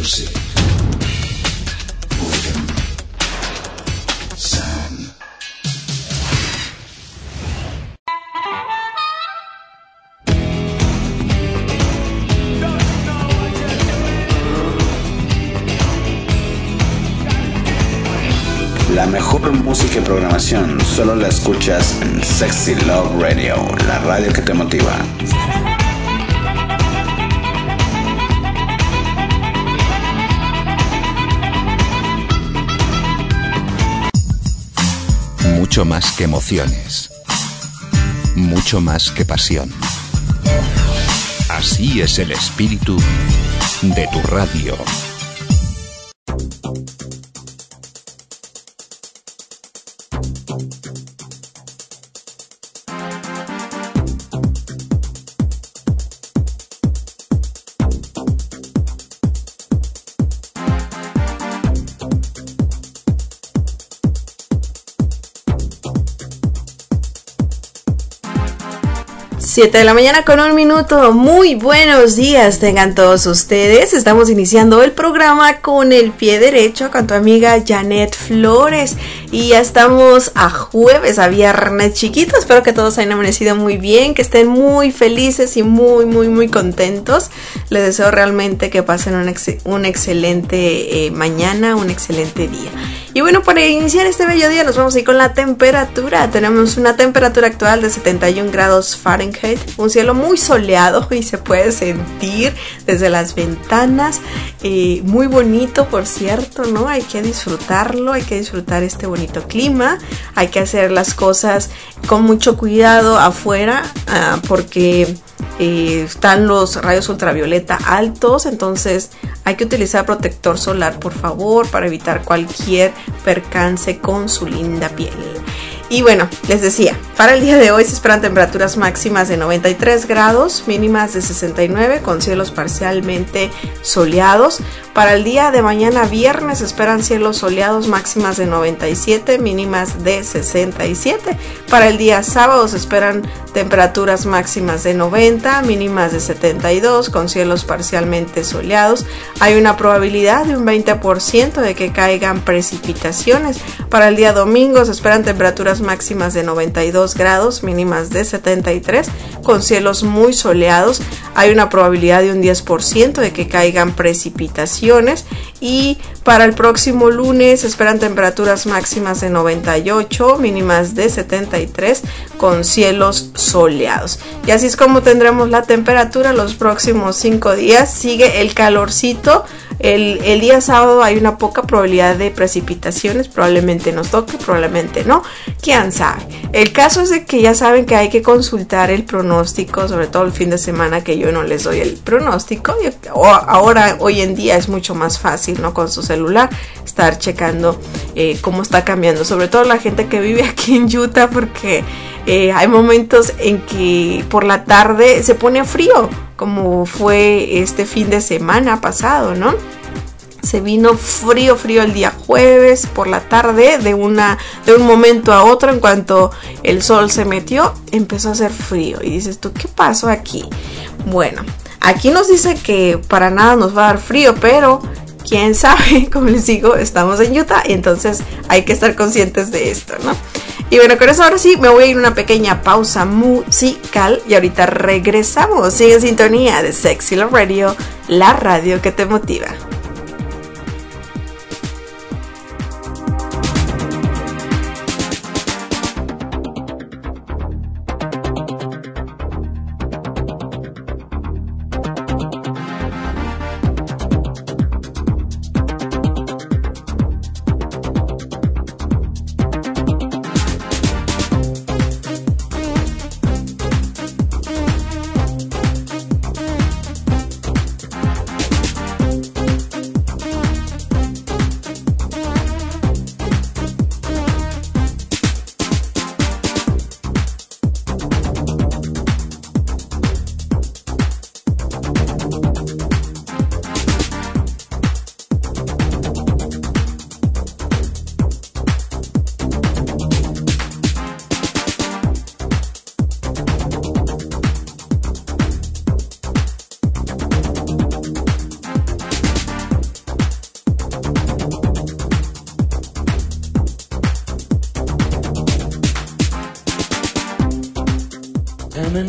music. Rhythm. Sound. La mejor música y programación solo la escuchas en Sexy Love Radio, la radio que te motiva. Mucho más que emociones, mucho más que pasión. Así es el espíritu de tu radio. Siete de la mañana con 1 minuto. Muy buenos días tengan todos ustedes. Estamos iniciando el programa con el pie derecho con tu amiga Janet Flores. Y ya estamos a jueves, a viernes chiquito. Espero que todos hayan amanecido muy bien, que estén muy felices y muy contentos. Les deseo realmente que pasen un excelente mañana, un excelente día. Y bueno, para iniciar este bello día nos vamos a ir con la temperatura. Tenemos una temperatura actual de 71 grados Fahrenheit, un cielo muy soleado y se puede sentir desde las ventanas. Muy bonito, por cierto, ¿no? Hay que disfrutarlo, hay que disfrutar este bonito clima. Hay que hacer las cosas con mucho cuidado afuera, porque están los rayos ultravioleta altos, entonces hay que utilizar protector solar, por favor, para evitar cualquier percance con su linda piel. Y bueno, les decía, para el día de hoy se esperan temperaturas máximas de 93 grados, mínimas de 69, con cielos parcialmente soleados. Para el día de mañana viernes se esperan cielos soleados, máximas de 97, mínimas de 67. Para el día sábado se esperan temperaturas máximas de 90, mínimas de 72, con cielos parcialmente soleados. Hay una probabilidad de un 20% de que caigan precipitaciones. Para el día domingo se esperan temperaturas máximas de 92 grados, mínimas de 73, con cielos muy soleados. Hay una probabilidad de un 10% de que caigan precipitaciones. Y para el próximo lunes se esperan temperaturas máximas de 98, mínimas de 73, con cielos soleados. Y así es como tendremos la temperatura los próximos 5 días. Sigue el calorcito. El día sábado hay una poca probabilidad de precipitaciones, probablemente nos toque, probablemente no, quién sabe. El caso es de que ya saben que hay que consultar el pronóstico, sobre todo el fin de semana, que yo no les doy el pronóstico. Ahora, hoy en día es mucho más fácil, ¿no? Con su celular estar checando cómo está cambiando, sobre todo la gente que vive aquí en Utah, porque hay momentos en que por la tarde se pone frío, como fue este fin de semana pasado, ¿no? Se vino frío el día jueves por la tarde, de un momento a otro, en cuanto el sol se metió, empezó a hacer frío. Y dices tú, ¿qué pasó aquí? Bueno, aquí nos dice que para nada nos va a dar frío, pero quién sabe, como les digo, estamos en Utah, y entonces hay que estar conscientes de esto, ¿no? Y bueno, con eso ahora sí me voy a ir a una pequeña pausa musical y ahorita regresamos. Sigue en sintonía de Sexy Love Radio, la radio que te motiva.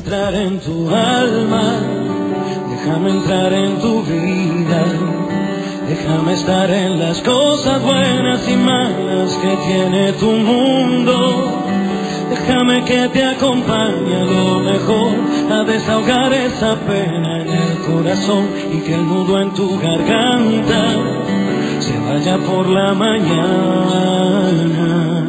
entrar en tu alma, déjame entrar en tu vida, déjame estar en las cosas buenas y malas que tiene tu mundo. Déjame que te acompañe a lo mejor, a desahogar esa pena en el corazón y que el nudo en tu garganta se vaya por la mañana.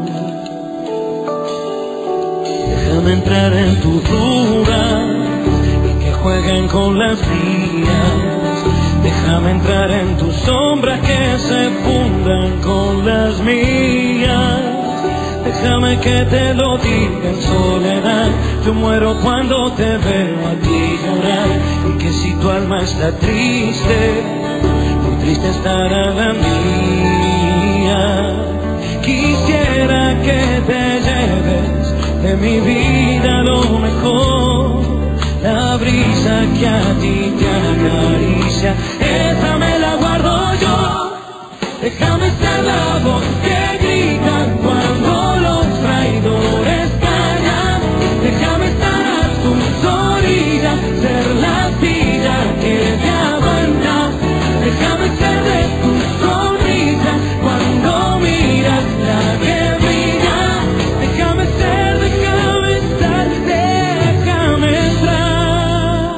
Déjame entrar en tu duda y que jueguen con las días. Déjame entrar en tus sombras que se fundan con las mías. Déjame que te lo diga en soledad. Yo muero cuando te veo a ti llorar. Y que si tu alma está triste, muy triste estará la mía. Quisiera que te lleves de mi vida lo mejor, la brisa que a ti te acaricia, esa me la guardo yo. Déjame ser la voz que grita cuando los traidores callan. Déjame estar a tus orillas, ser la silla que te aguanta. Déjame ser de tus sonrisas cuando miras la que brilla. Déjame ser, déjame estar, déjame entrar.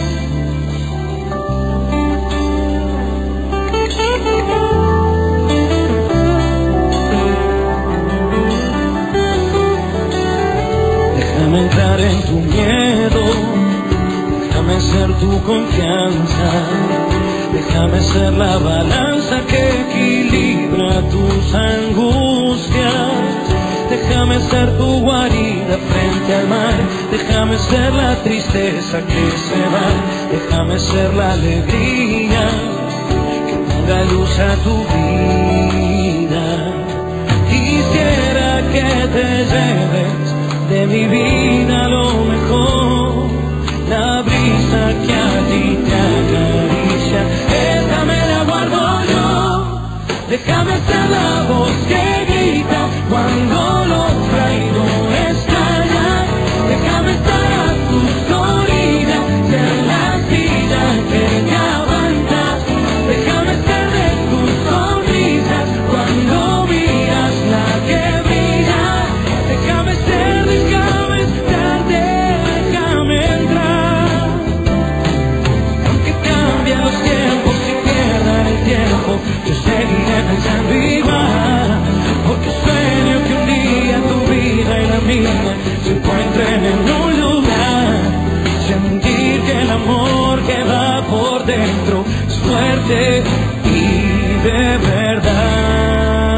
Déjame entrar en tu miedo, déjame ser tu confianza, déjame ser la balanza que equilibra tus angustias. Déjame ser tu guarida frente al mar, déjame ser la tristeza que se va, déjame ser la alegría que ponga luz a tu vida. Quisiera que te lleves de mi vida lo mejor, la brisa que a ti te acaricia, esta me la guardo yo. Déjame ser la voz que grita cuando los traidores callan. Déjame estar a tus orillas, ser la silla que te aguanta. Déjame ser de tus sonrisas cuando miras la que brilla. Déjame ser, déjame estar, déjame entrar. Aunque cambien los tiempos y pierdan el tiempo, yo seguiré pensando igual, porque sueño que un día tu vida y la mía se encuentren en un lugar. Sentir que el amor que va por dentro es fuerte y de verdad.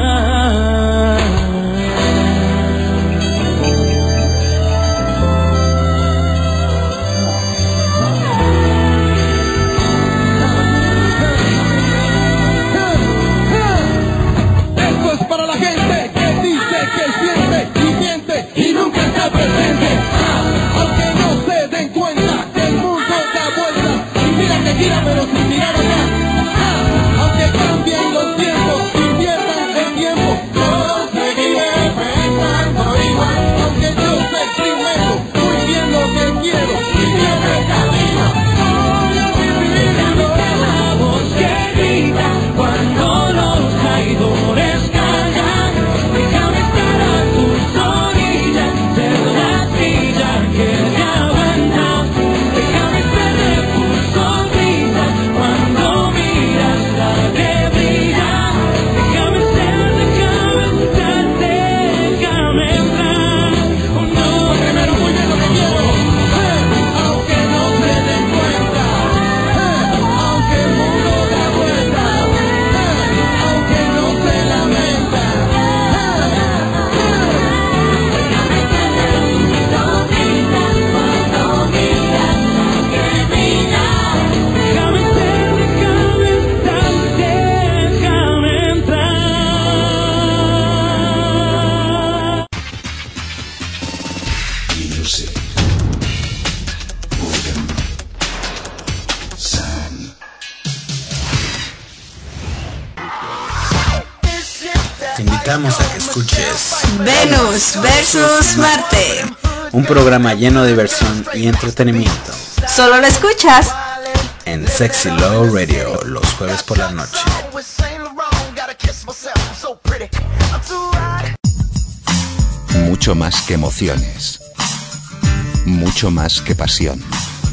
Y nunca está presente, aunque no se den cuenta que el mundo da vueltas y mira que gira pero sin mirar atrás. Aunque cambien los tiempos y pierdan el tiempo, yo seguiré pensando igual. Aunque yo sé primero muy bien lo que quiero y siempre camino. Déjame ser la voz que grita cuando los traidores callan. Déjame estar a tus orillas, ser la silla que te aguanta. Déjame ser de tus sonrisas cuando miras la que brilla. Déjame ser, déjame estar, déjame entrar. Oh no, primero muy bien lo que quiero, aunque no se den cuenta, aunque el mundo da vuelta, aunque no se lamenta. Déjame ser, déjame estar, déjame entrar. Music. Organ. Sound. Te invitamos a que escuches Venus versus Marte. Un programa lleno de diversión y entretenimiento. Solo lo escuchas en Sexy Love Radio los jueves por la noche. Mucho más que emociones. Mucho más que pasión.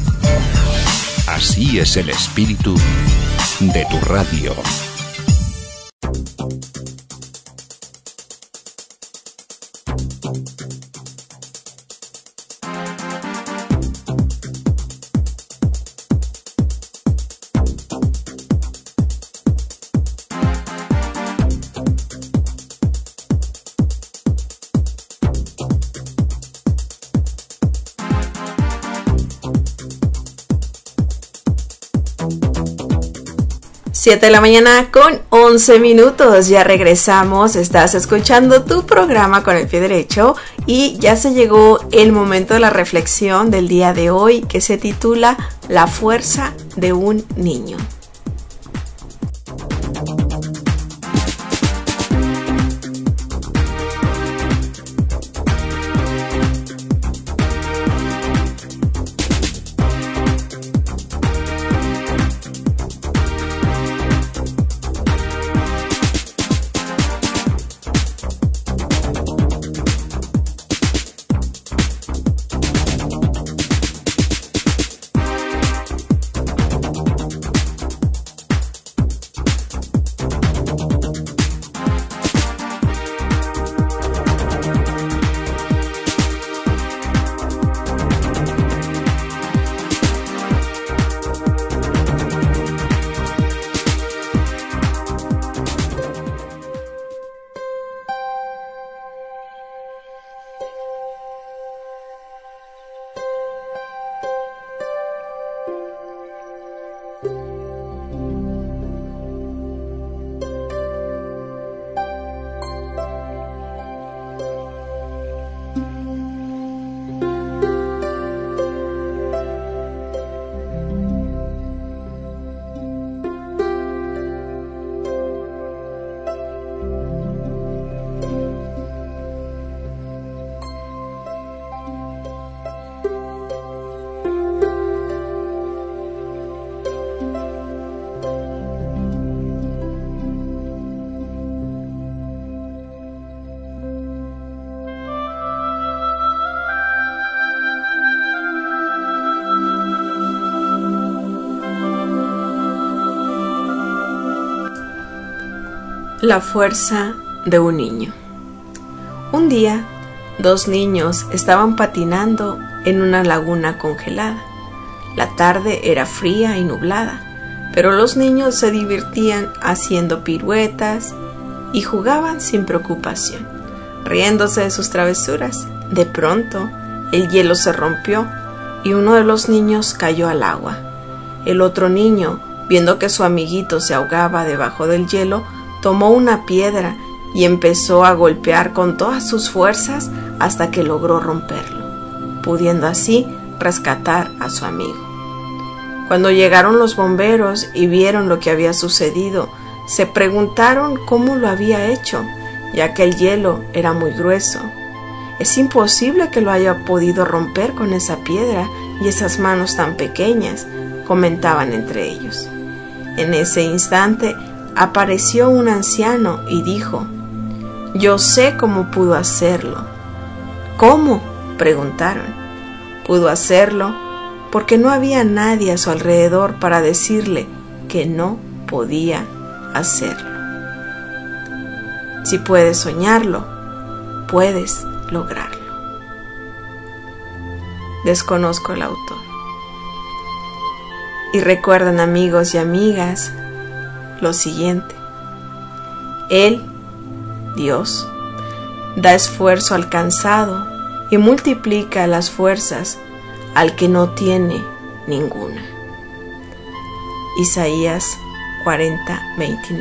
Así es el espíritu de tu radio. Siete de la mañana con 11 minutos, ya regresamos, estás escuchando tu programa Con el Pie Derecho y ya se llegó el momento de la reflexión del día de hoy que se titula La fuerza de un niño. La fuerza de un niño. Un día, dos niños estaban patinando en una laguna congelada. La tarde era fría y nublada, pero los niños se divertían haciendo piruetas y jugaban sin preocupación, riéndose de sus travesuras. De pronto, el hielo se rompió y uno de los niños cayó al agua. El otro niño, viendo que su amiguito se ahogaba debajo del hielo, tomó una piedra y empezó a golpear con todas sus fuerzas hasta que logró romperlo, pudiendo así rescatar a su amigo. Cuando llegaron los bomberos y vieron lo que había sucedido, se preguntaron cómo lo había hecho, ya que el hielo era muy grueso. Es imposible que lo haya podido romper con esa piedra y esas manos tan pequeñas, comentaban entre ellos. En ese instante apareció un anciano y dijo: «Yo sé cómo pudo hacerlo». «¿Cómo?», preguntaron. Pudo hacerlo porque no había nadie a su alrededor para decirle que no podía hacerlo. Si puedes soñarlo, puedes lograrlo. Desconozco el autor. Y recuerden, amigos y amigas, lo siguiente: Él, Dios, da esfuerzo al cansado y multiplica las fuerzas al que no tiene ninguna. Isaías 40:29.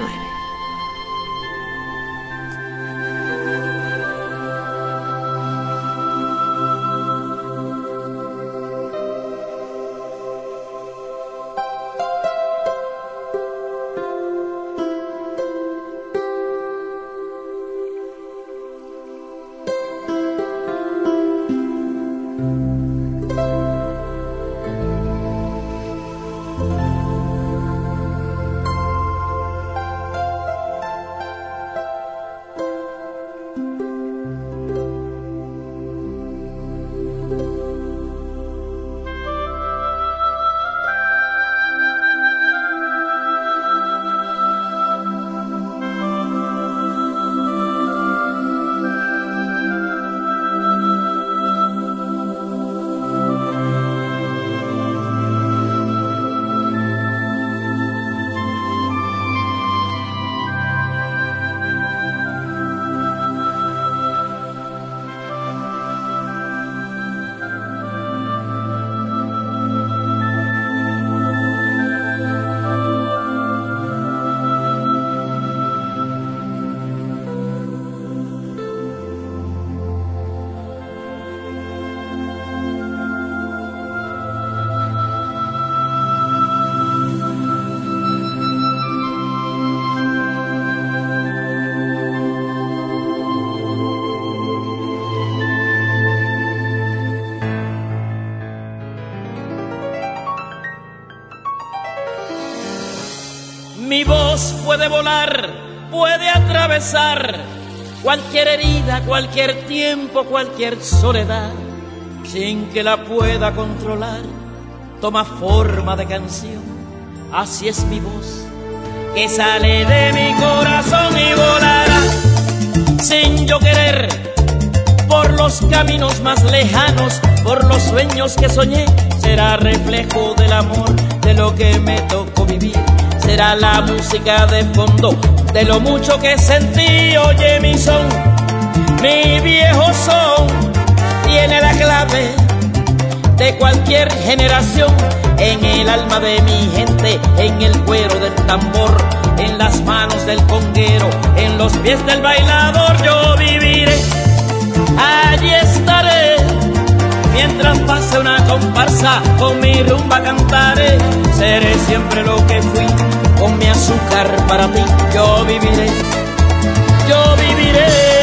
Mi voz puede volar, puede atravesar cualquier herida, cualquier tiempo, cualquier soledad, sin que la pueda controlar. Toma forma de canción, así es mi voz, que sale de mi corazón y volará, sin yo querer, por los caminos más lejanos, por los sueños que soñé. Será reflejo del amor, de lo que me tocó vivir. Será la música de fondo, de lo mucho que sentí. Oye mi son, mi viejo son, tiene la clave de cualquier generación. En el alma de mi gente, en el cuero del tambor, en las manos del conguero, en los pies del bailador. Yo viviré, allí estaré, mientras pase una comparsa, con mi rumba cantaré. Seré siempre lo que fui, con mi azúcar para ti. Yo viviré, yo viviré.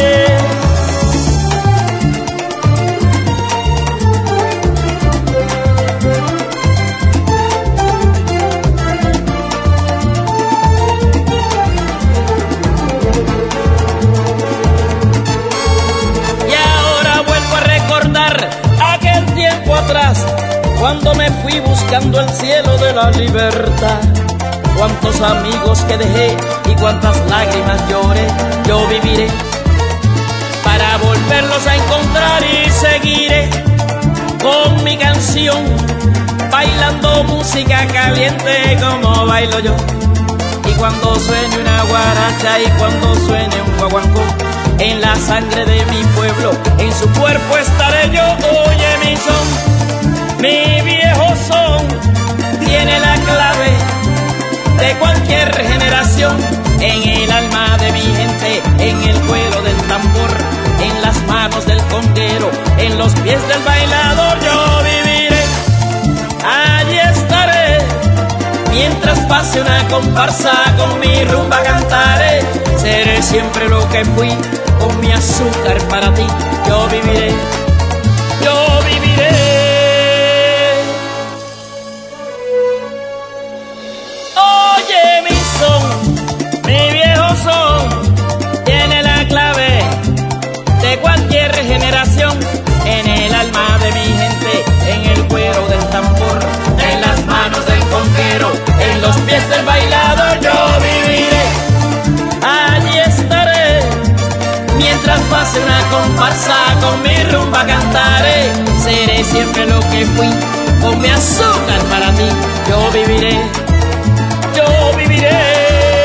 Atrás, cuando me fui buscando el cielo de la libertad, cuántos amigos que dejé y cuántas lágrimas lloré. Yo viviré para volverlos a encontrar y seguiré con mi canción, bailando música caliente como bailo yo. Y cuando suene una guaracha y cuando suene un guaguancó, en la sangre de mi pueblo, en su cuerpo estaré yo. Oye mi son, mi viejo son, tiene la clave de cualquier generación. En el alma de mi gente, en el cuero del tambor, en las manos del conguero, en los pies del bailador. Yo viviré, allí estaré, mientras pase una comparsa, con mi rumba cantaré. Seré siempre lo que fui, con mi azúcar para ti. Yo viviré, yo viviré. Oye mi son, mi viejo son, tiene la clave de cualquier generación. En el alma de mi gente, en el cuero del tambor, en las manos del conguero, en los pies del bailador. Yo viviré, allí estaré, mientras pase una comparsa, con mi rumba cantaré. Seré siempre lo que fui, con mi azúcar para ti. Yo viviré, yo viviré.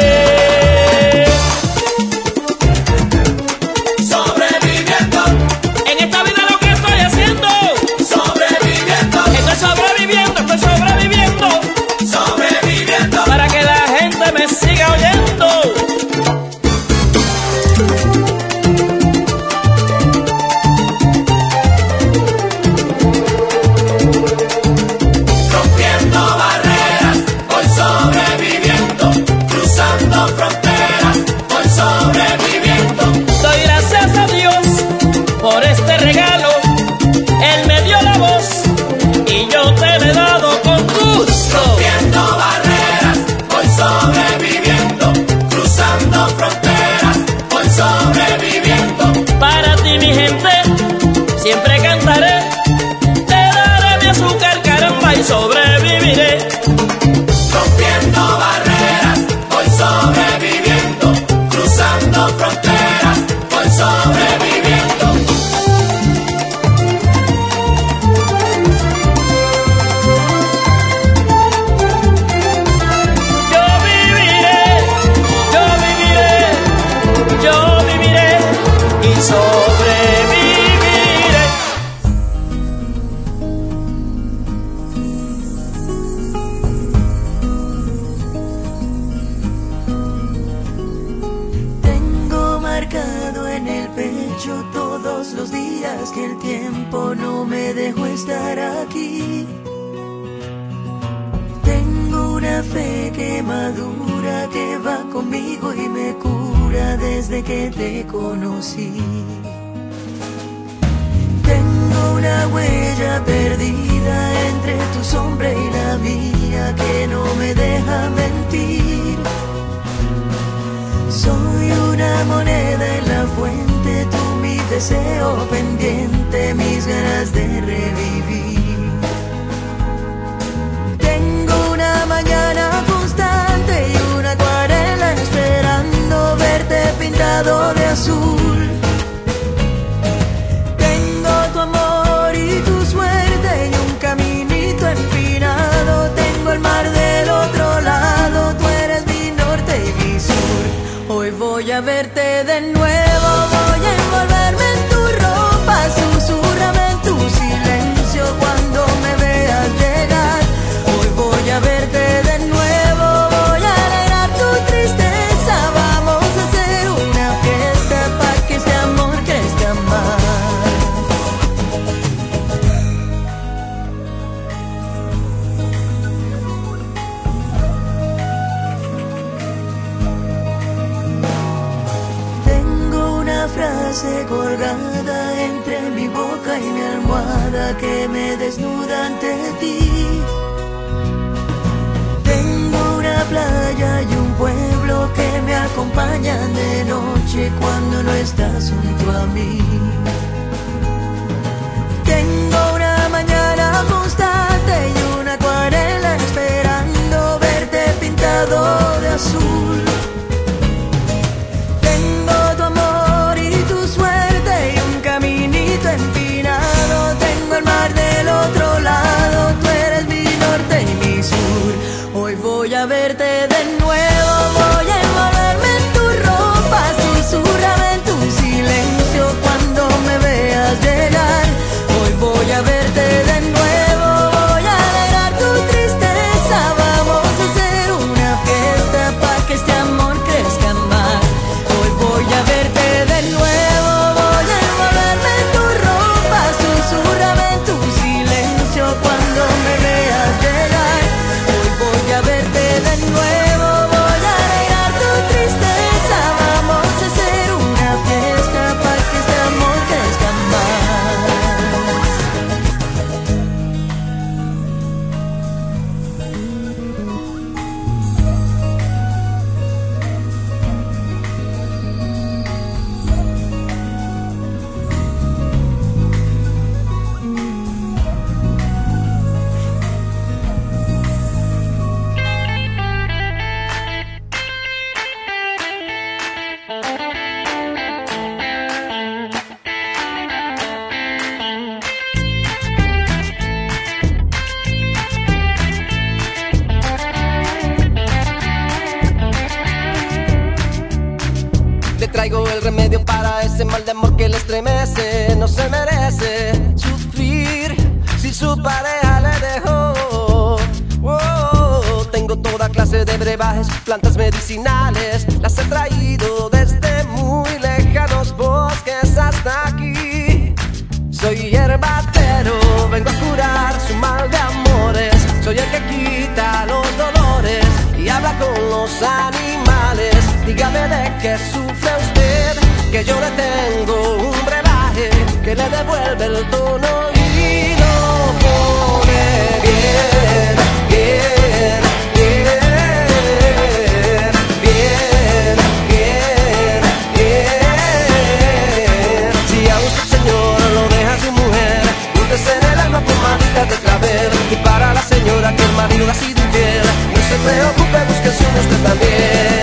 Sobreviviendo, en esta vida lo que estoy haciendo. Sobreviviendo, estoy sobreviviendo, estoy sobreviviendo. Sobreviviendo, para que la gente me siga oyendo. Para ti mi gente, siempre cantaré, te daré mi azúcar, caramba, y sobreviviré. Rompiendo barreras, voy sobreviviendo, cruzando fronteras, voy sobreviviendo. Yo viviré, yo viviré, yo viviré y sobreviviré. Tengo marcado en el pecho todos los días que el tiempo no me dejó estar aquí. Tengo una fe que madura, que va conmigo y me cura desde que te conocí. Tengo una huella perdida entre tu sombra y la mía que no me deja mentir. una moneda en la fuente, tú mi deseo pendiente, mis ganas de revivir. Tengo una mañana constante y una acuarela esperando verte pintado de azul. Tengo tu amor y tu suerte y un caminito empinado. Tengo el mar del otro lado, tú eres mi norte y mi sur. Hoy voy a verte de nuevo, voy a envolverme en tu ropa, susurrame en tu silencio cuando me veas llegar. Hoy voy a verte de nuevo, voy a alegrar tu tristeza. Vamos a hacer una fiesta para que este amor crezca más. Tengo una frase colgada entre mi boca y mi almohada que me desnuda ante ti. Tengo una playa y un pueblo que me acompañan de noche cuando no estás junto a mí. Tengo una mañana constante y una acuarela esperando verte pintado de azul. Tengo tu amor y tu suerte y un caminito empinado. Tengo el mar del otro lado, tú eres mi norte y mi sur. Hoy voy a verte de nuevo, voy a envolverme en tu ropa, susurrame en tu silencio cuando me veas llegar. Hoy voy a verte de nuevo, voy a alegrar tu tristeza. Vamos a hacer una fiesta para que este amor crezca más. Hoy voy a verte de nuevo, voy a envolverme en tu ropa, susurrame en tu silencio cuando me veas llegar. Hoy voy a verte de nuevo, voy a alegrar tu tristeza. Vamos a hacer una fiesta para que este amor crezca más. Le traigo el remedio para ese mal de amor que le estremece. No se merece sufrir si su pareja le dejó. Oh, tengo toda clase de brebajes, plantas medicinales. Las he traído desde muy lejanos bosques hasta aquí. Soy hierbatero, vengo a curar su mal de amores. Soy el que quita los dolores y habla con los animales. Dígame de qué sufre usted, que yo le tengo un brebaje que le devuelve el tono y lo pone bien, bien, bien, bien, bien, bien. Si a usted, señor, lo deja su mujer, úntese en el alma pomaditas de clavel. Y para la señora que el marido ha sido infiel, no se preocupe, busque su usted también.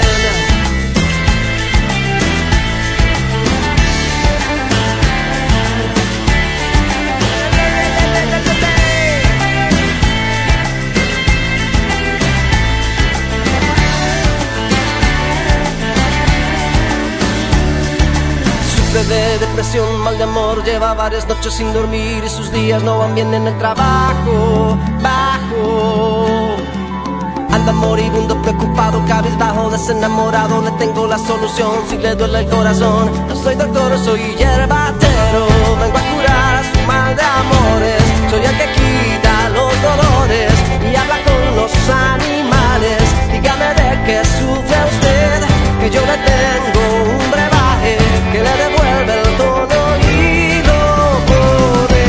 De depresión, mal de amor, lleva varias noches sin dormir y sus días no van bien en el trabajo. Bajo, anda moribundo, preocupado, cabizbajo, desenamorado. Le tengo la solución si le duele el corazón. No soy doctor, soy hierbatero, vengo a curar su mal de amores. Soy el que quita los dolores y habla con los animales. Dígame de qué sufre usted, que yo le tengo un brebaje que le devuelve el tono y lo pone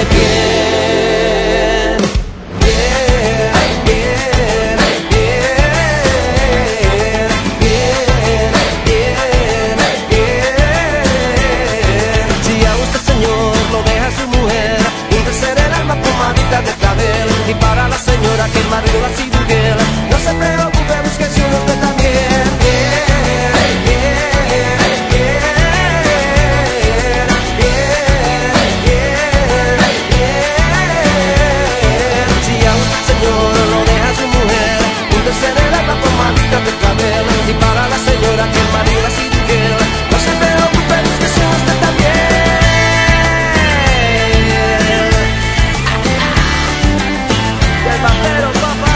bien, bien, bien, bien, bien, bien, bien. piel. No se preocupe, búsquese usted también. Si a usted, señor, lo deja su mujer, úntese de la pomadita del cabello. Y para la señora que el marido así quiere, no se preocupe, búsquese usted también. El papero, papá.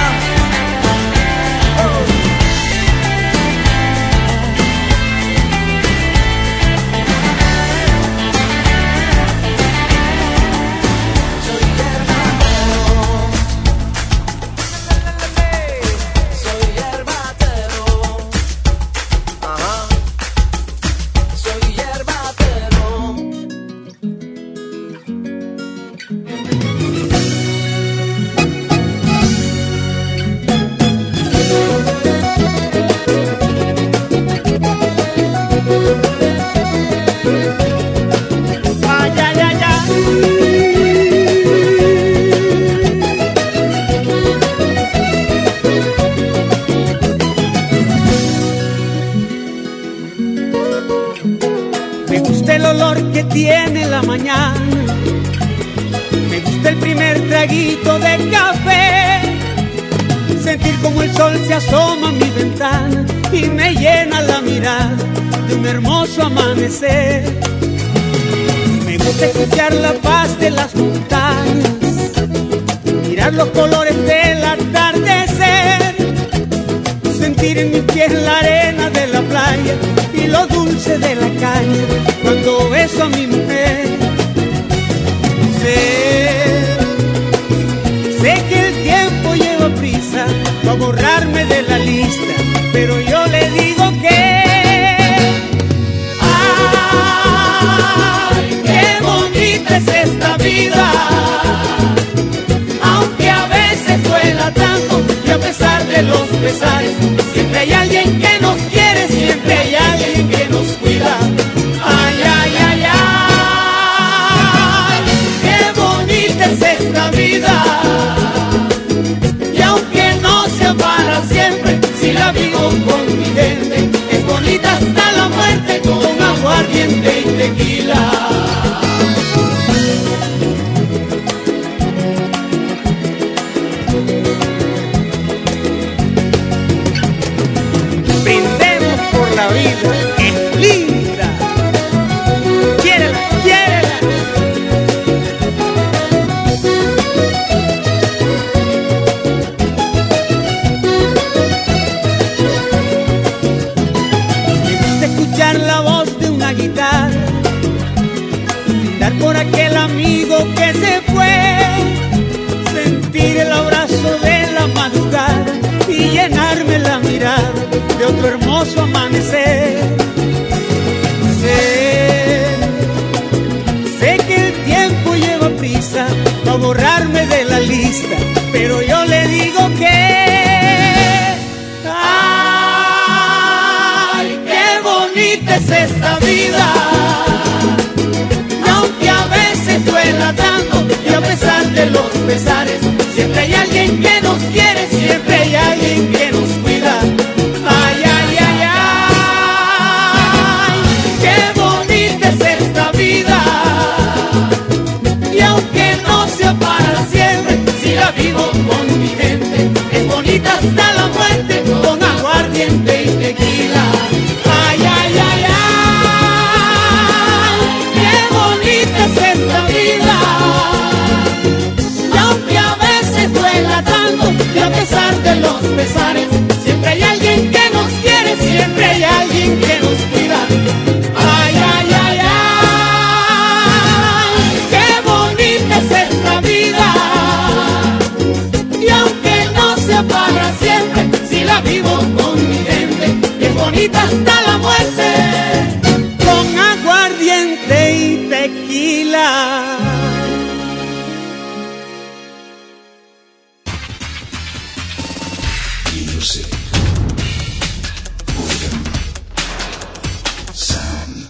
Que tiene la mañana, me gusta el primer traguito de café, sentir como el sol se asoma a mi ventana y me llena la mirada de un hermoso amanecer. Me gusta escuchar la paz de las montañas, mirar los colores del atardecer, sentir en mi piel la arena de la playa y lo dulce de la caña cuando beso a mi mujer. Sé que el tiempo lleva prisa para borrarme de la lista, pero yo le digo que ¡ay, qué bonita es esta vida! Aunque a veces duela tanto y a pesar de los pesares, siempre hay alguien que nos quiere, siempre hay alguien que nos cuida. Ay, ay, ay, ay, qué bonita es esta vida. Y aunque no sea para siempre, si la vivo con mi gente, es bonita hasta la muerte con aguardiente y tequila. La vida es linda, quiérela, quiérela. Me gusta escuchar la voz de una guitarra, brindar por aquel amigo que se fue, sentir el abrazo de la madrugada y llenarme la mirada de otro hermoso amanecer. Sé que el tiempo lleva prisa para borrarme de la lista, pero yo le digo que ¡ay, qué bonita es esta vida! Y aunque a veces duela tanto y a pesar de los pesares, siempre hay alguien que nos quiere, siempre hay alguien que nos cuida. Ay, ay, ay, ay, qué bonita es esta vida. Y aunque no sea para siempre, si la vivo con mi gente, es bonita hasta la muerte con aguardiente y tequila. Ay, ay, ay, ay, qué bonita es esta vida. Y aunque a veces duela tanto y a pesar de los pesares, siempre hay alguien que nos quiere, siempre hay alguien que nos cuida. Ay, ay, ay, ay, qué bonita es esta vida. Y aunque no sea para siempre, si la vivo con mi gente, es bonita hasta la muerte con aguardiente y tequila. Music. Sound.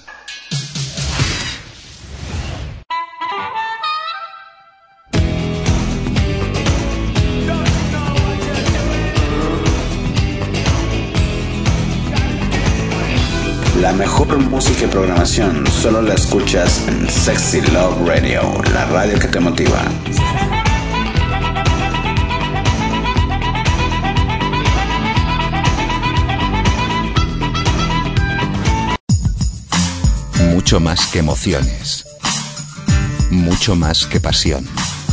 La mejor música y programación solo la escuchas en Sexy Love Radio, la radio que te motiva. Mucho más que emociones. Mucho más que pasión.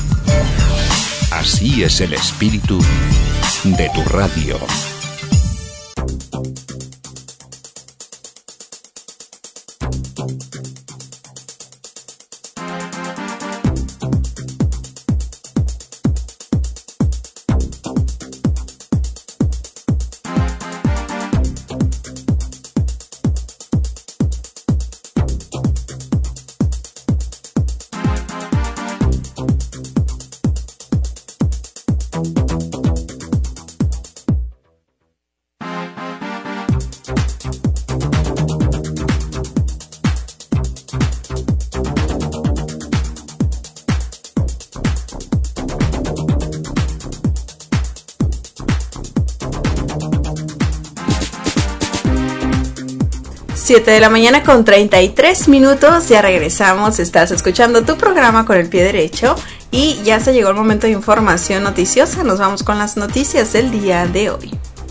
Así es el espíritu de tu radio. Siete de la mañana con 33 minutos, ya regresamos, estás escuchando tu programa Con el Pie Derecho y ya se llegó el momento de información noticiosa, nos vamos con las noticias del día de hoy.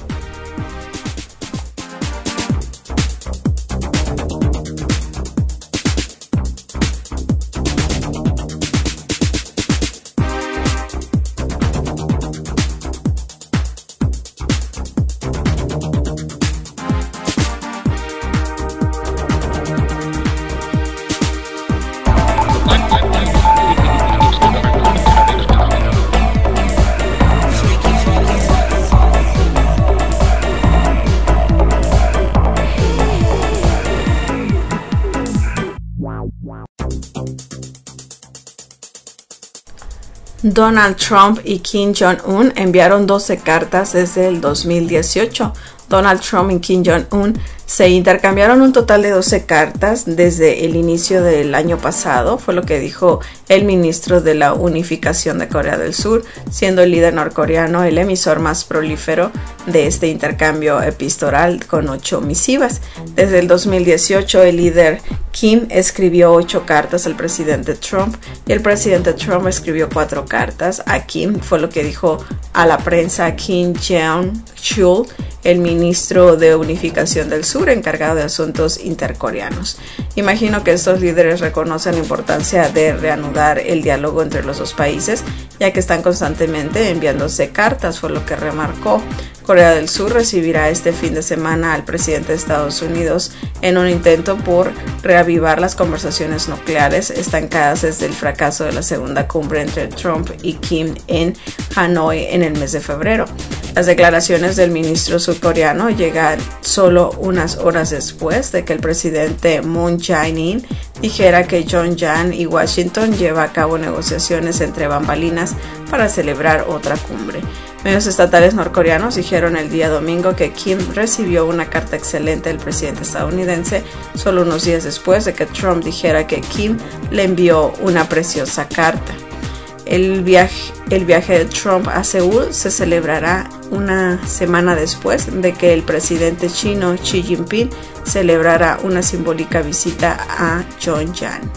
Donald Trump y Kim Jong-un enviaron 12 cartas desde el 2018. Donald Trump y Kim Jong-un se intercambiaron un total de 12 cartas desde el inicio del año pasado, fue lo que dijo el ministro de la Unificación de Corea del Sur, siendo el líder norcoreano el emisor más prolífero de este intercambio epistolar con 8 misivas. Desde el 2018, el líder Kim escribió 8 cartas al presidente Trump y el presidente Trump escribió 4 cartas a Kim, fue lo que dijo a la prensa Kim Jong-chul, el ministro de Unificación del Sur encargado de asuntos intercoreanos. Imagino que estos líderes reconocen la importancia de reanudar el diálogo entre los dos países, ya que están constantemente enviándose cartas, fue lo que remarcó. Corea del Sur recibirá este fin de semana al presidente de Estados Unidos en un intento por reavivar las conversaciones nucleares estancadas desde el fracaso de la segunda cumbre entre Trump y Kim en Hanoi en el mes de febrero. Las declaraciones del ministro surcoreano llegan solo unas horas después de que el presidente Moon Jae-in dijera que Pyongyang y Washington lleva a cabo negociaciones entre bambalinas para celebrar otra cumbre. Medios estatales norcoreanos dijeron el día domingo que Kim recibió una carta excelente del presidente estadounidense solo unos días después de que Trump dijera que Kim le envió una preciosa carta. El viaje de Trump a Seúl se celebrará una semana después de que el presidente chino Xi Jinping celebrara una simbólica visita a Pyongyang.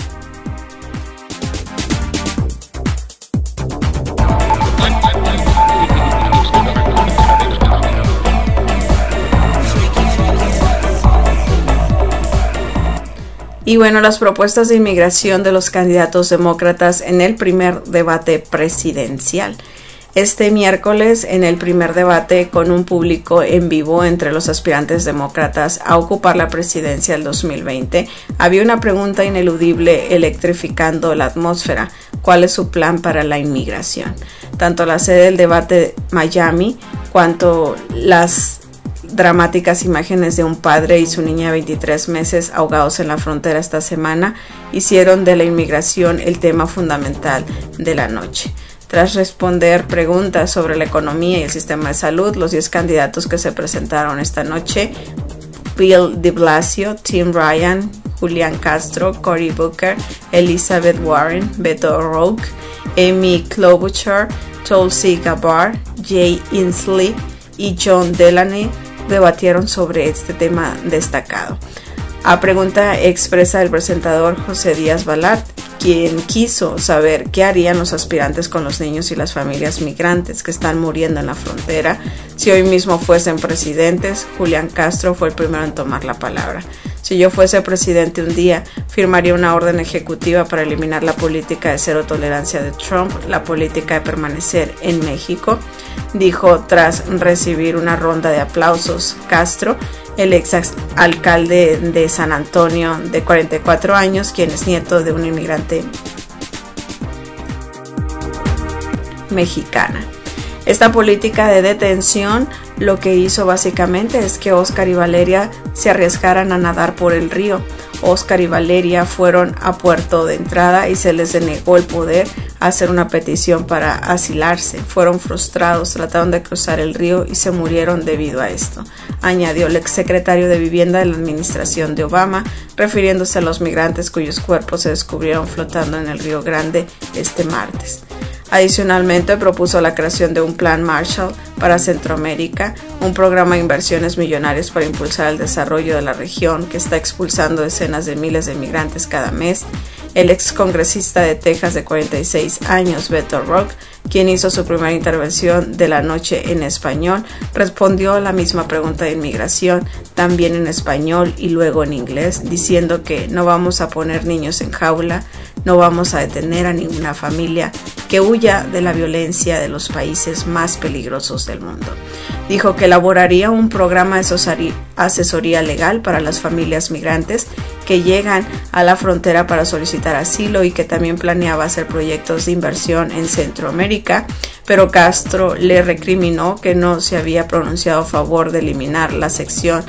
Y bueno, las propuestas de inmigración de los candidatos demócratas en el primer debate presidencial. Este miércoles, en el primer debate con un público en vivo entre los aspirantes demócratas a ocupar la presidencia del 2020, había una pregunta ineludible electrificando la atmósfera: ¿cuál es su plan para la inmigración? Tanto la sede del debate Miami cuanto las dramáticas imágenes de un padre y su niña de 23 meses ahogados en la frontera esta semana hicieron de la inmigración el tema fundamental de la noche. Tras responder preguntas sobre la economía y el sistema de salud, los 10 candidatos que se presentaron esta noche, Bill de Blasio, Tim Ryan, Julian Castro, Cory Booker, Elizabeth Warren, Beto O'Rourke, Amy Klobuchar, Tulsi Gabbard, Jay Inslee y John Delaney, debatieron sobre este tema destacado. A pregunta expresa del presentador José Díaz Balart, quien quiso saber qué harían los aspirantes con los niños y las familias migrantes que están muriendo en la frontera si hoy mismo fuesen presidentes, Julián Castro fue el primero en tomar la palabra. Si yo fuese presidente un día, firmaría una orden ejecutiva para eliminar la política de cero tolerancia de Trump, la política de permanecer en México, dijo tras recibir una ronda de aplausos. Castro, el ex alcalde de San Antonio de 44 años, quien es nieto de una inmigrante mexicana. Esta política de detención lo que hizo básicamente es que Oscar y Valeria se arriesgaran a nadar por el río. Oscar y Valeria fueron a puerto de entrada y se les denegó el poder hacer una petición para asilarse. Fueron frustrados, trataron de cruzar el río y se murieron debido a esto, añadió el exsecretario de Vivienda de la administración de Obama, refiriéndose a los migrantes cuyos cuerpos se descubrieron flotando en el Río Grande este martes. Adicionalmente, propuso la creación de un plan Marshall para Centroamérica, un programa de inversiones millonarias para impulsar el desarrollo de la región que está expulsando decenas de miles de migrantes cada mes. El excongresista de Texas de 46 años, Beto O'Rourke, quien hizo su primera intervención de la noche en español, respondió a la misma pregunta de inmigración, también en español y luego en inglés, diciendo que no vamos a poner niños en jaula, no vamos a detener a ninguna familia que huya de la violencia de los países más peligrosos del mundo. Dijo que elaboraría un programa de asesoría legal para las familias migrantes que llegan a la frontera para solicitar asilo y que también planeaba hacer proyectos de inversión en Centroamérica, pero Castro le recriminó que no se había pronunciado a favor de eliminar la sección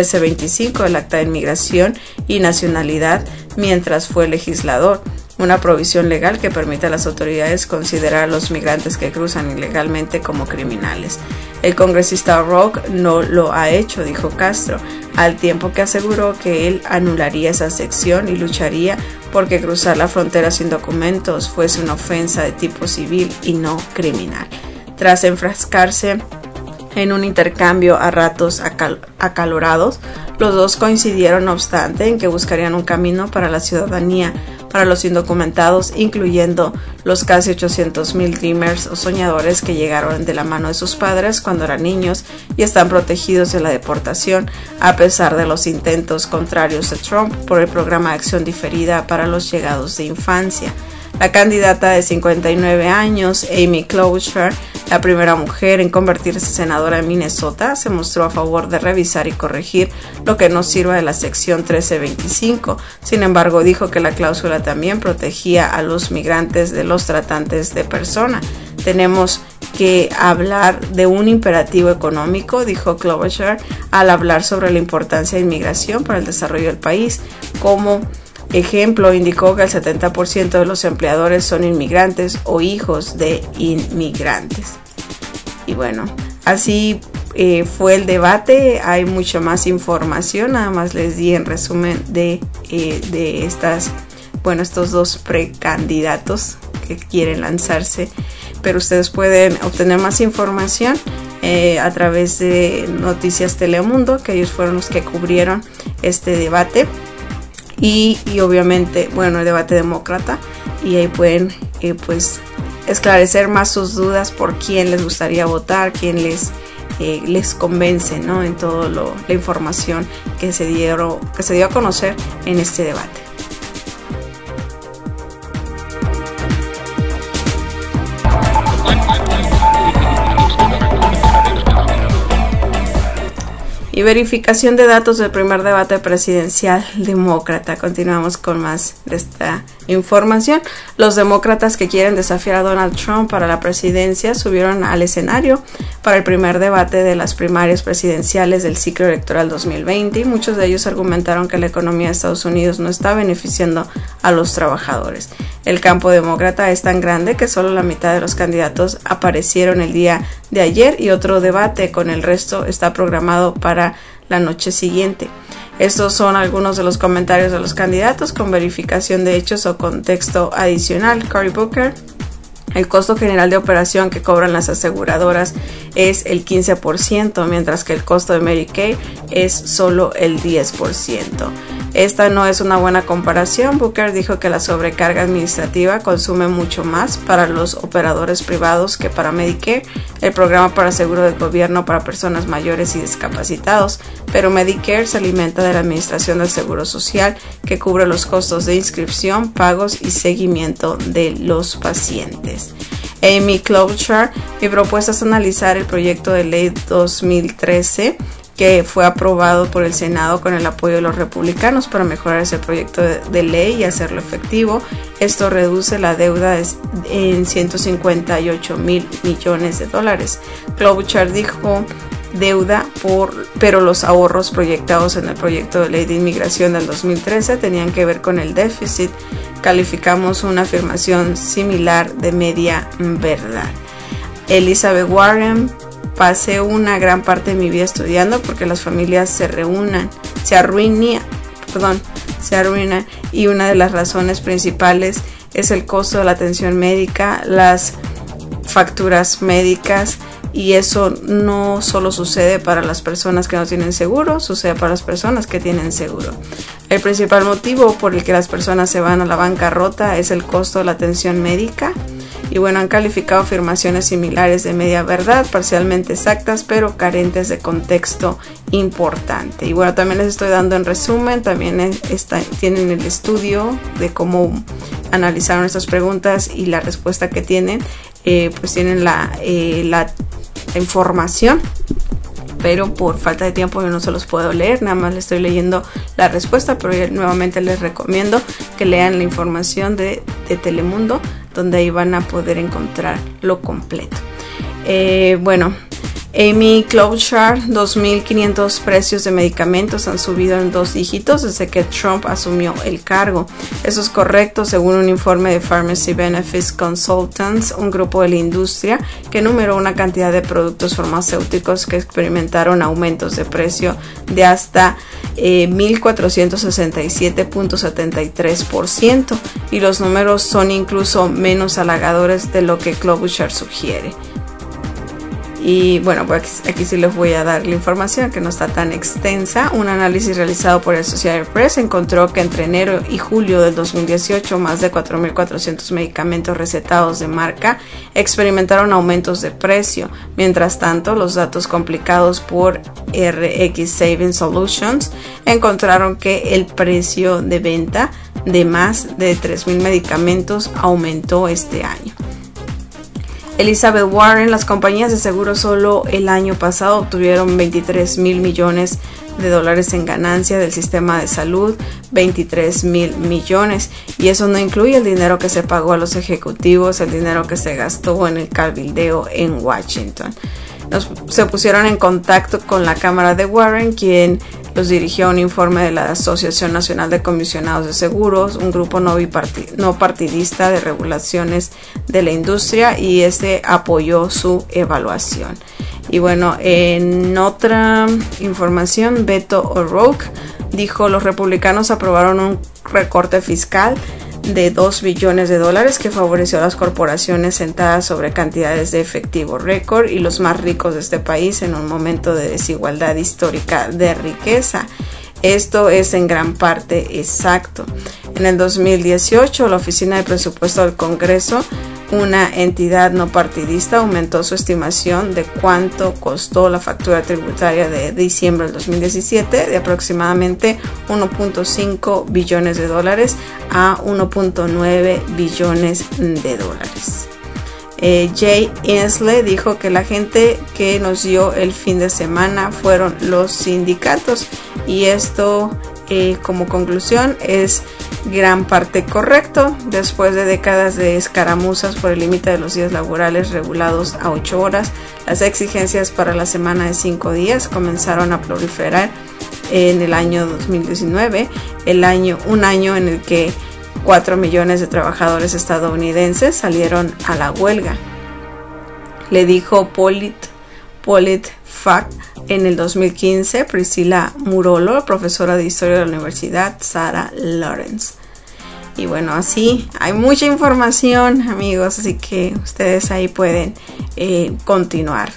1325 del Acta de Inmigración y Nacionalidad mientras fue legislador, una provisión legal que permite a las autoridades considerar a los migrantes que cruzan ilegalmente como criminales. El congresista O'Rourke no lo ha hecho, dijo Castro, al tiempo que aseguró que él anularía esa sección y lucharía porque cruzar la frontera sin documentos fuese una ofensa de tipo civil y no criminal. Tras enfrascarse en un intercambio a ratos acalorados, los dos coincidieron, no obstante, en que buscarían un camino para la ciudadanía para los indocumentados, incluyendo los casi 800,000 Dreamers o soñadores que llegaron de la mano de sus padres cuando eran niños y están protegidos de la deportación, a pesar de los intentos contrarios de Trump por el programa de acción diferida para los llegados de infancia. La candidata de 59 años, Amy Klobuchar, la primera mujer en convertirse senadora en Minnesota, se mostró a favor de revisar y corregir lo que no sirva de la sección 1325. Sin embargo, dijo que la cláusula también protegía a los migrantes de los tratantes de personas. Tenemos que hablar de un imperativo económico, dijo Klobuchar, al hablar sobre la importancia de inmigración para el desarrollo del país. Como ejemplo, indicó que el 70% de los empleadores son inmigrantes o hijos de inmigrantes. Y bueno, así fue el debate. Hay mucha más información, nada más les di en resumen de estos dos precandidatos que quieren lanzarse, pero ustedes pueden obtener más información a través de Noticias Telemundo, que ellos fueron los que cubrieron este debate. Y obviamente, bueno, el debate demócrata, y ahí pueden esclarecer más sus dudas por quién les gustaría votar, quién les convence, ¿no? En toda la información que se dio a conocer en este debate. Y verificación de datos del primer debate presidencial demócrata. Continuamos con más de esta información. Los demócratas que quieren desafiar a Donald Trump para la presidencia subieron al escenario para el primer debate de las primarias presidenciales del ciclo electoral 2020 y muchos de ellos argumentaron que la economía de Estados Unidos no está beneficiando a los trabajadores. El campo demócrata es tan grande que solo la mitad de los candidatos aparecieron el día de ayer y otro debate con el resto está programado para la noche siguiente. Estos son algunos de los comentarios de los candidatos con verificación de hechos o contexto adicional. Cory Booker, El costo general de operación que cobran las aseguradoras es el 15%, mientras que el costo de Medicaid es solo el 10%. Esta no es una buena comparación. Booker dijo que la sobrecarga administrativa consume mucho más para los operadores privados que para Medicare, el programa para seguro del gobierno para personas mayores y discapacitados, pero Medicare se alimenta de la administración del seguro social, que cubre los costos de inscripción, pagos y seguimiento de los pacientes. Amy Klobuchar: mi propuesta es analizar el proyecto de ley 2013 que fue aprobado por el Senado con el apoyo de los republicanos para mejorar ese proyecto de ley y hacerlo efectivo. Esto reduce la deuda en $158 mil millones. Klobuchar dijo deuda pero los ahorros proyectados en el proyecto de ley de inmigración del 2013 tenían que ver con el déficit. Calificamos una afirmación similar de media verdad. Elizabeth Warren: pasé una gran parte de mi vida estudiando porque las familias se arruinan, y una de las razones principales es el costo de la atención médica, las facturas médicas, y eso no solo sucede para las personas que no tienen seguro, sucede para las personas que tienen seguro. El principal motivo por el que las personas se van a la bancarrota es el costo de la atención médica. Y bueno, han calificado afirmaciones similares de media verdad, parcialmente exactas, pero carentes de contexto importante. Y bueno, también les estoy dando en resumen, también tienen el estudio de cómo analizaron estas preguntas y la respuesta que tienen, pues tienen la información, pero por falta de tiempo yo no se los puedo leer, nada más les estoy leyendo la respuesta, pero yo nuevamente les recomiendo que lean la información de Telemundo, donde ahí van a poder encontrar lo completo. Bueno, Amy Klobuchar: 2.500 precios de medicamentos han subido en 2 dígitos desde que Trump asumió el cargo. Eso es correcto, según un informe de Pharmacy Benefits Consultants, un grupo de la industria que enumeró una cantidad de productos farmacéuticos que experimentaron aumentos de precio de hasta 1.467.73%, y los números son incluso menos halagadores de lo que Klobuchar sugiere. Y bueno, pues aquí sí les voy a dar la información que no está tan extensa. Un análisis realizado por el Associated Press encontró que entre enero y julio del 2018 más de 4.400 medicamentos recetados de marca experimentaron aumentos de precio. Mientras tanto, los datos compilados por RX Saving Solutions encontraron que el precio de venta de más de 3.000 medicamentos aumentó este año. Elizabeth Warren: las compañías de seguro solo el año pasado obtuvieron $23 mil millones en ganancia del sistema de salud, 23 mil millones, y eso no incluye el dinero que se pagó a los ejecutivos, el dinero que se gastó en el cabildeo en Washington. Se pusieron en contacto con la Cámara de Warren, quien los dirigió a un informe de la Asociación Nacional de Comisionados de Seguros, un grupo no partidista de regulaciones de la industria, y este apoyó su evaluación. Y bueno, en otra información, Beto O'Rourke dijo: los republicanos aprobaron un recorte fiscal de $2 billones que favoreció a las corporaciones sentadas sobre cantidades de efectivo récord y los más ricos de este país en un momento de desigualdad histórica de riqueza. Esto es en gran parte exacto. En el 2018, la Oficina de Presupuesto del Congreso, una entidad no partidista, aumentó su estimación de cuánto costó la factura tributaria de diciembre del 2017 de aproximadamente $1.5 billones a $1.9 billones. Jay Inslee dijo que la gente que nos dio el fin de semana fueron los sindicatos, y esto como conclusión es gran parte correcto. Después de décadas de escaramuzas por el límite de los días laborales regulados a 8 horas, las exigencias para la semana de 5 días comenzaron a proliferar en el año 2019, un año en el que 4 millones de trabajadores estadounidenses salieron a la huelga. Le dijo PolitiFact en el 2015 Priscilla Murolo, profesora de historia de la Universidad Sarah Lawrence. Y bueno, así hay mucha información, amigos, así que ustedes ahí pueden continuar.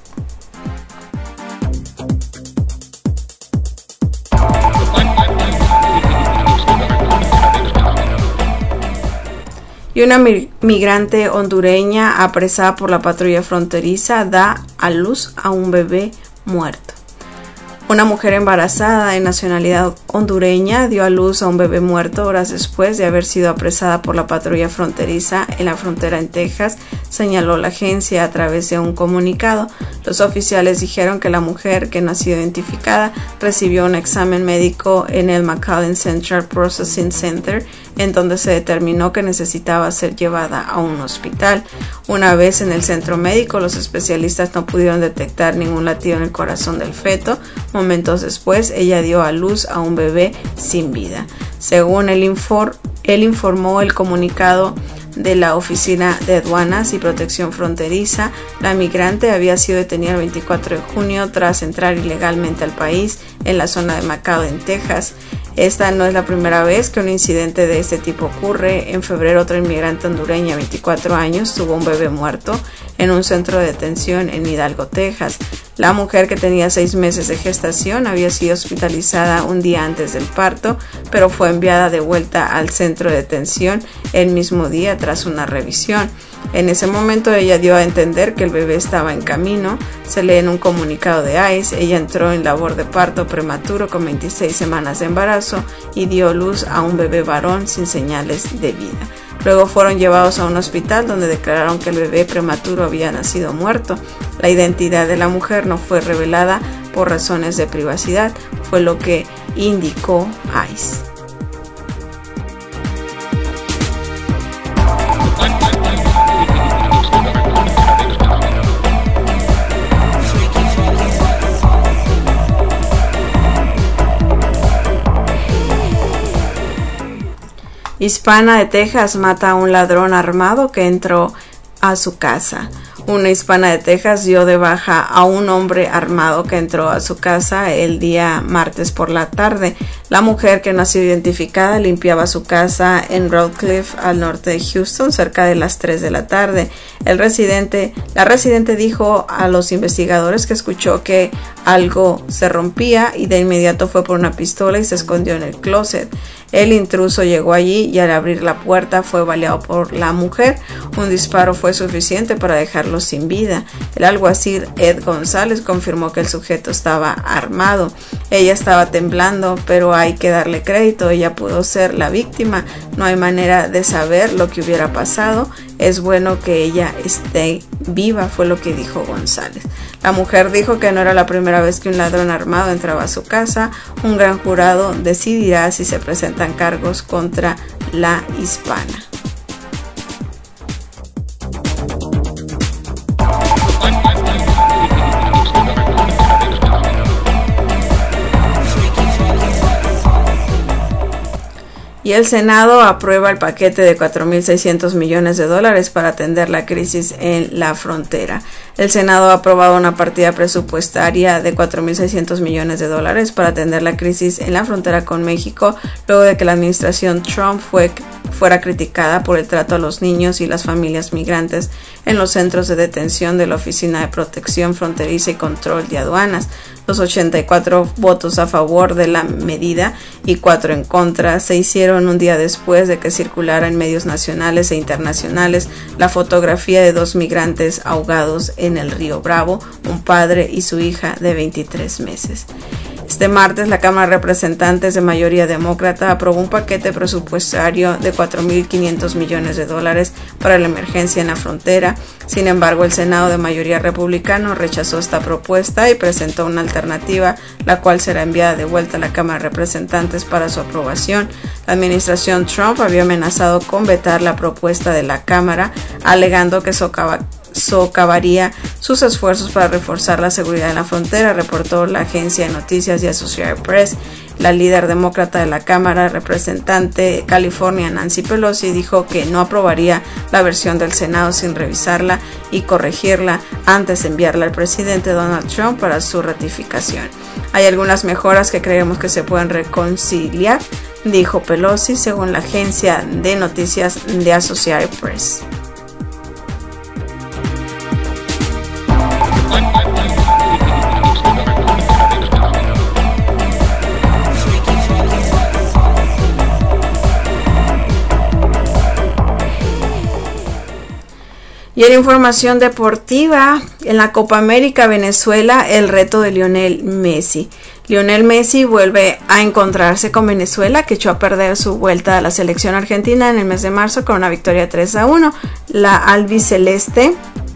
Y una migrante hondureña apresada por la patrulla fronteriza da a luz a un bebé muerto. Una mujer embarazada de nacionalidad hondureña dio a luz a un bebé muerto horas después de haber sido apresada por la patrulla fronteriza en la frontera en Texas, señaló la agencia a través de un comunicado. Los oficiales dijeron que la mujer, que no ha sido identificada, recibió un examen médico en el McAllen Central Processing Center, en donde se determinó que necesitaba ser llevada a un hospital. Una vez en el centro médico, los especialistas no pudieron detectar ningún latido en el corazón del feto. Momentos después, ella dio a luz a un bebé sin vida. Según él informó el comunicado de la Oficina de Aduanas y Protección Fronteriza, la migrante había sido detenida el 24 de junio tras entrar ilegalmente al país en la zona de McAllen, Texas. Esta no es la primera vez que un incidente de este tipo ocurre. En febrero, otra inmigrante hondureña de 24 años tuvo un bebé muerto en un centro de detención en Hidalgo, Texas. La mujer, que tenía 6 meses de gestación, había sido hospitalizada un día antes del parto, pero fue enviada de vuelta al centro de detención el mismo día tras una revisión. En ese momento ella dio a entender que el bebé estaba en camino. Se lee en un comunicado de ICE, ella entró en labor de parto prematuro con 26 semanas de embarazo y dio luz a un bebé varón sin señales de vida. Luego fueron llevados a un hospital donde declararon que el bebé prematuro había nacido muerto. La identidad de la mujer no fue revelada por razones de privacidad, fue lo que indicó ICE. Hispana de Texas mata a un ladrón armado que entró a su casa. Una hispana de Texas dio de baja a un hombre armado que entró a su casa el día martes por la tarde. La mujer, que no ha sido identificada, limpiaba su casa en Radcliffe, al norte de Houston, cerca de las 3 de la tarde. La residente dijo a los investigadores que escuchó que algo se rompía y de inmediato fue por una pistola y se escondió en el closet. El intruso llegó allí y al abrir la puerta fue baleado por la mujer. Un disparo fue suficiente para dejarlo sin vida. El alguacil Ed González confirmó que el sujeto estaba armado. Ella estaba temblando, pero hay que darle crédito. Ella pudo ser la víctima. No hay manera de saber lo que hubiera pasado. Es bueno que ella esté viva, fue lo que dijo González. La mujer dijo que no era la primera vez que un ladrón armado entraba a su casa. Un gran jurado decidirá si se presentan cargos contra la hispana. Y el Senado aprueba el paquete de $4.600 millones para atender la crisis en la frontera. El Senado ha aprobado una partida presupuestaria de $4.600 millones para atender la crisis en la frontera con México, luego de que la administración Trump fuera criticada por el trato a los niños y las familias migrantes en los centros de detención de la Oficina de Protección Fronteriza y Control de Aduanas. Los 84 votos a favor de la medida y 4 en contra se hicieron un día después de que circulara en medios nacionales e internacionales la fotografía de 2 migrantes ahogados en el río Bravo, un padre y su hija de 23 meses. Este martes, la Cámara de Representantes de mayoría demócrata aprobó un paquete presupuestario de $4.500 millones para la emergencia en la frontera. Sin embargo, el Senado de mayoría republicano rechazó esta propuesta y presentó una alternativa, la cual será enviada de vuelta a la Cámara de Representantes para su aprobación. La administración Trump había amenazado con vetar la propuesta de la Cámara, alegando que socavaría sus esfuerzos para reforzar la seguridad en la frontera, reportó la agencia de noticias de Associated Press. La líder demócrata de la Cámara, representante de California, Nancy Pelosi, dijo que no aprobaría la versión del Senado sin revisarla y corregirla antes de enviarla al presidente Donald Trump para su ratificación. Hay algunas mejoras que creemos que se pueden reconciliar. dijo Pelosi, según la agencia de noticias de Associated Press. Y en información deportiva, en la Copa América Venezuela, el reto de Lionel Messi. Lionel Messi vuelve a encontrarse con Venezuela, que echó a perder su vuelta a la selección argentina en el mes de marzo con una victoria 3-1. La albiceleste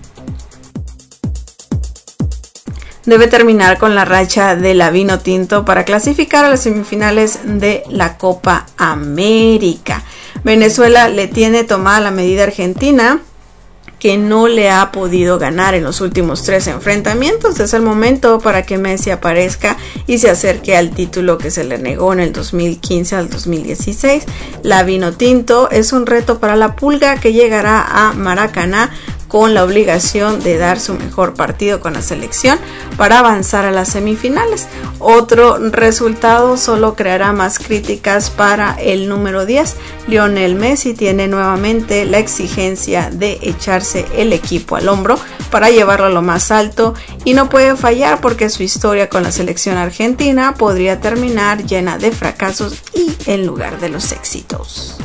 debe terminar con la racha de la vino tinto para clasificar a las semifinales de la Copa América. Venezuela le tiene tomada la medida a Argentina, que no le ha podido ganar en los últimos 3 enfrentamientos. Es el momento para que Messi aparezca y se acerque al título que se le negó en el 2015 al 2016. La vino tinto es un reto para la Pulga, que llegará a Maracaná con la obligación de dar su mejor partido con la selección para avanzar a las semifinales. Otro resultado solo creará más críticas para el número 10. Lionel Messi tiene nuevamente la exigencia de echarse el equipo al hombro para llevarlo a lo más alto y no puede fallar, porque su historia con la selección argentina podría terminar llena de fracasos y en lugar de los éxitos.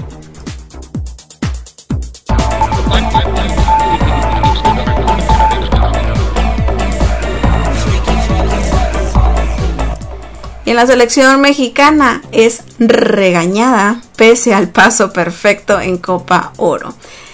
Y en la selección mexicana es regañada pese al paso perfecto en Copa Oro.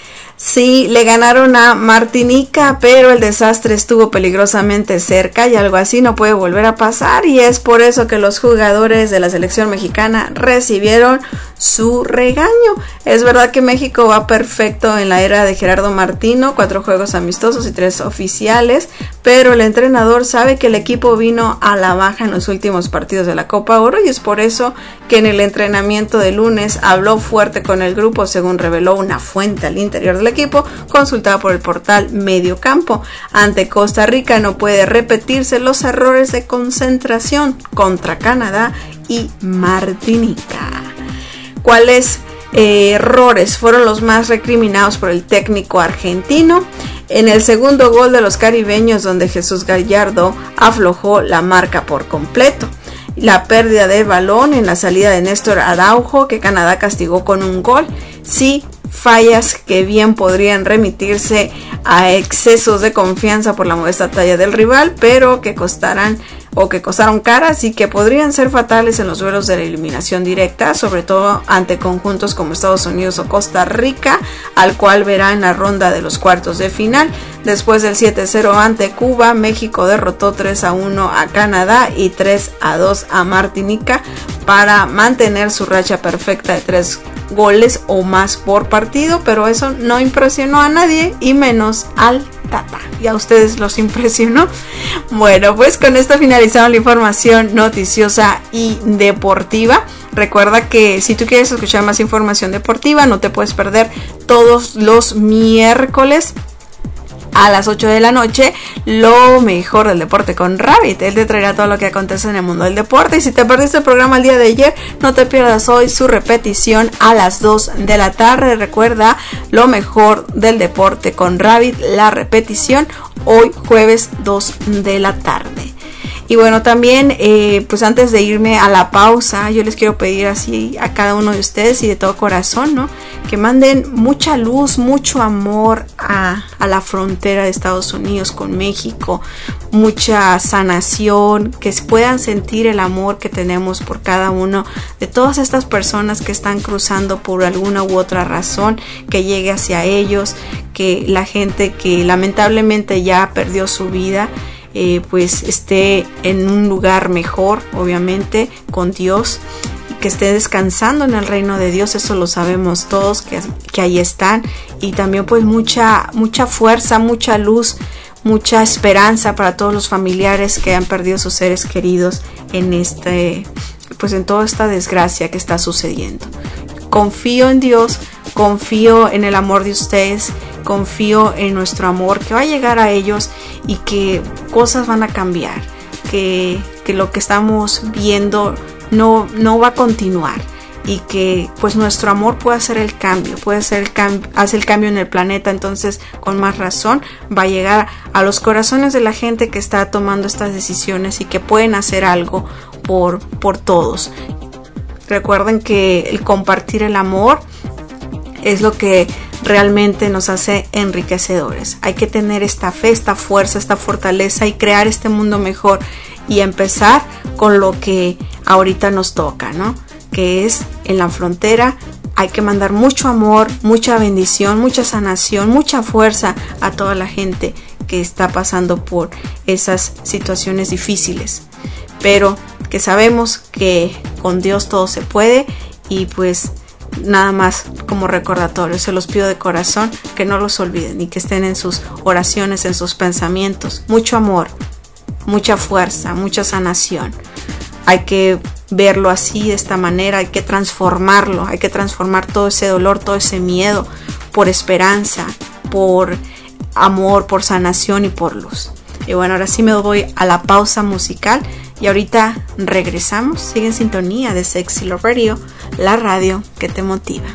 Sí, le ganaron a Martinica, pero el desastre estuvo peligrosamente cerca y algo así no puede volver a pasar, y es por eso que los jugadores de la selección mexicana recibieron su regaño. Es verdad que México va perfecto en la era de Gerardo Martino, 4 juegos amistosos y 3 oficiales, pero el entrenador sabe que el equipo vino a la baja en los últimos partidos de la Copa Oro, y es por eso que en el entrenamiento de lunes habló fuerte con el grupo, según reveló una fuente al interior del equipo, consultada por el portal Medio Campo. Ante Costa Rica no puede repetirse los errores de concentración contra Canadá y Martinica. ¿Cuáles errores fueron los más recriminados por el técnico argentino? En el segundo gol de los caribeños, donde Jesús Gallardo aflojó la marca por completo. La pérdida de balón en la salida de Néstor Araujo, que Canadá castigó con un gol. Sí, fallas que bien podrían remitirse a excesos de confianza por la modesta talla del rival, pero que costaron caras y que podrían ser fatales en los duelos de la eliminación directa, sobre todo ante conjuntos como Estados Unidos o Costa Rica, al cual verá en la ronda de los cuartos de final. Después del 7-0 ante Cuba, México derrotó 3-1 a Canadá y 3-2 a Martinica para mantener su racha perfecta de 3 goles o más por partido, pero eso no impresionó a nadie y menos al Tata. ¿Y a ustedes los impresionó? Bueno, pues con esto finalizamos la información noticiosa y deportiva. Recuerda que si tú quieres escuchar más información deportiva, no te puedes perder todos los miércoles a las 8 de la noche, lo mejor del deporte con Rabbit. Él te traerá todo lo que acontece en el mundo del deporte. Y si te perdiste el programa el día de ayer, no te pierdas hoy su repetición a las 2 de la tarde. Recuerda, lo mejor del deporte con Rabbit, la repetición hoy jueves 2 de la tarde. Y bueno, también pues antes de irme a la pausa, yo les quiero pedir así a cada uno de ustedes y de todo corazón, ¿no?, que manden mucha luz, mucho amor a la frontera de Estados Unidos con México, mucha sanación, que puedan sentir el amor que tenemos por cada uno de todas estas personas que están cruzando por alguna u otra razón, que llegue hacia ellos, que la gente que lamentablemente ya perdió su vida, pues esté en un lugar mejor, obviamente, con Dios, y que esté descansando en el reino de Dios. Eso lo sabemos todos, que ahí están. Y también pues mucha fuerza, mucha luz, mucha esperanza para todos los familiares que han perdido sus seres queridos en en toda esta desgracia que está sucediendo. Confío en Dios, confío en el amor de ustedes, confío en nuestro amor que va a llegar a ellos y que cosas van a cambiar, que lo que estamos viendo no va a continuar. y que pues nuestro amor puede hacer el cambio, hace el cambio en el planeta. Entonces con más razón va a llegar a los corazones de la gente que está tomando estas decisiones y que pueden hacer algo por todos. Recuerden que el compartir el amor es lo que realmente nos hace enriquecedores. Hay que tener esta fe, esta fuerza, esta fortaleza y crear este mundo mejor y empezar con lo que ahorita nos toca, ¿no? Que es en la frontera. Hay que mandar mucho amor, mucha bendición, mucha sanación, mucha fuerza a toda la gente que está pasando por esas situaciones difíciles, pero que sabemos que con Dios todo se puede. Y pues nada más como recordatorio, se los pido de corazón que no los olviden y que estén en sus oraciones, en sus pensamientos. Mucho amor, mucha fuerza, mucha sanación. Hay que verlo así, de esta manera, hay que transformarlo, hay que transformar todo ese dolor, todo ese miedo por esperanza, por amor, por sanación y por luz. Y bueno, ahora sí me voy a la pausa musical y ahorita regresamos. Sigue en sintonía de Sexy Love Radio, la radio que te motiva.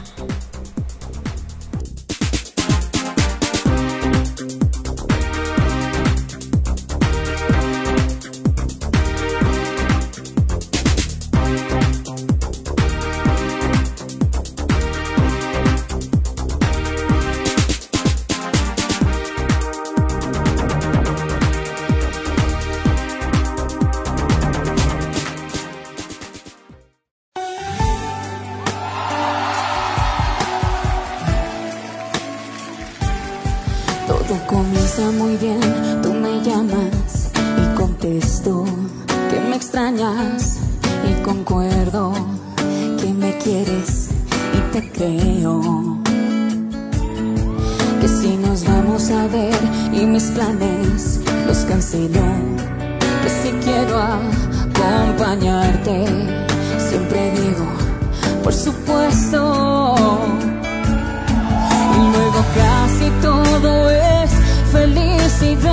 Todo comienza muy bien, tú me llamas y contesto que me extrañas y concuerdo que me quieres y te creo. Que si nos vamos a ver y mis planes los cancelo, que si quiero acompañarte, siempre digo, por supuesto. Y luego casi todo es felicidad,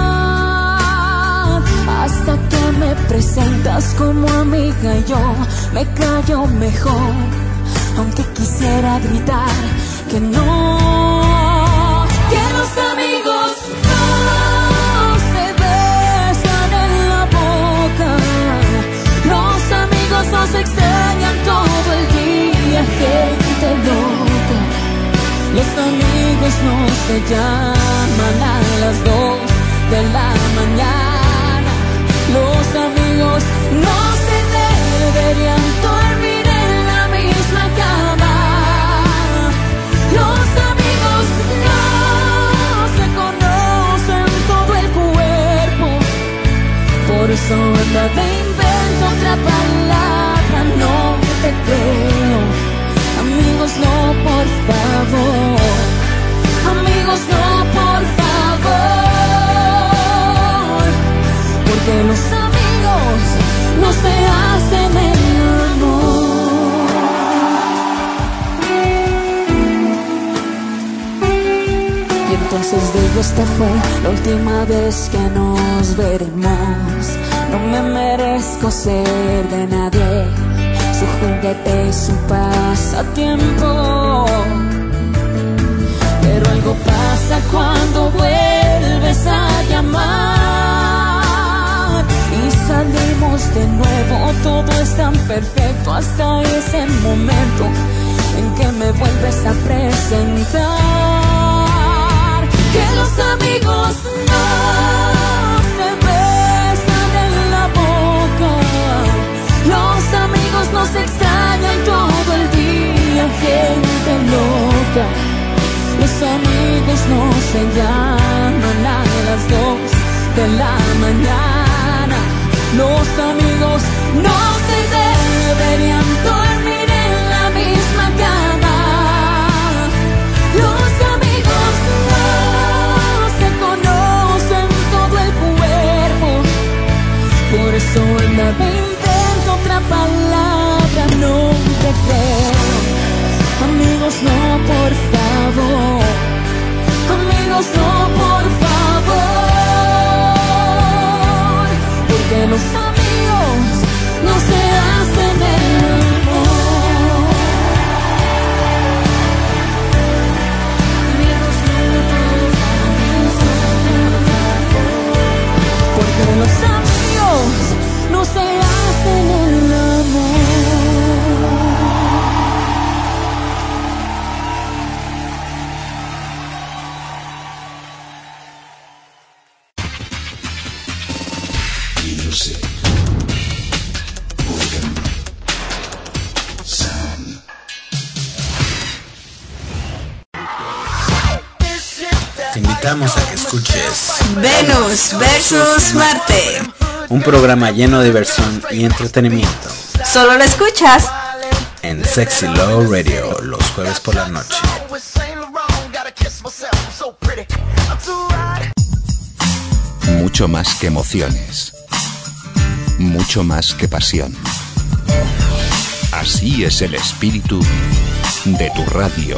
hasta que me presentas como amiga y yo me callo mejor, aunque quisiera gritar que no, que los amigos no se besan en la boca, los amigos nos extrañan todo el día, gente loca. Los amigos no se llaman a las 2 de la mañana. Los amigos no se deberían dormir en la misma cama. Los amigos no se conocen todo el cuerpo. Por eso anda de invento otra palabra, no te creo. Amigos, no, por favor. Amigos, no, por favor. Porque los amigos no se hacen el amor. Y entonces digo, esta fue la última vez que nos veremos. No me merezco ser de nadie, su juguete y su pasatiempo. Pero algo pasa cuando vuelves a llamar y salimos de nuevo, todo es tan perfecto hasta ese momento en que me vuelves a presentar. Que los amigos no se besan en la boca, los amigos nos extrañan todo el día, gente loca. Los amigos no se llaman a las 2 de la mañana. Los amigos no se deberían dormir en la misma cama. Los amigos no se conocen todo el cuerpo. Por eso anda otra palabra, no te creo. Amigos, no, por favor. Amigos, no, por favor. Porque los amigos no se hacen el amor. Classic. Organ. Sound. Te invitamos a que escuches Venus versus Marte. un programa lleno de diversión y entretenimiento Solo lo escuchas en Sexy Love Radio los jueves por la noche. Mucho más que emociones. Mucho más que pasión. Así es el espíritu de tu radio.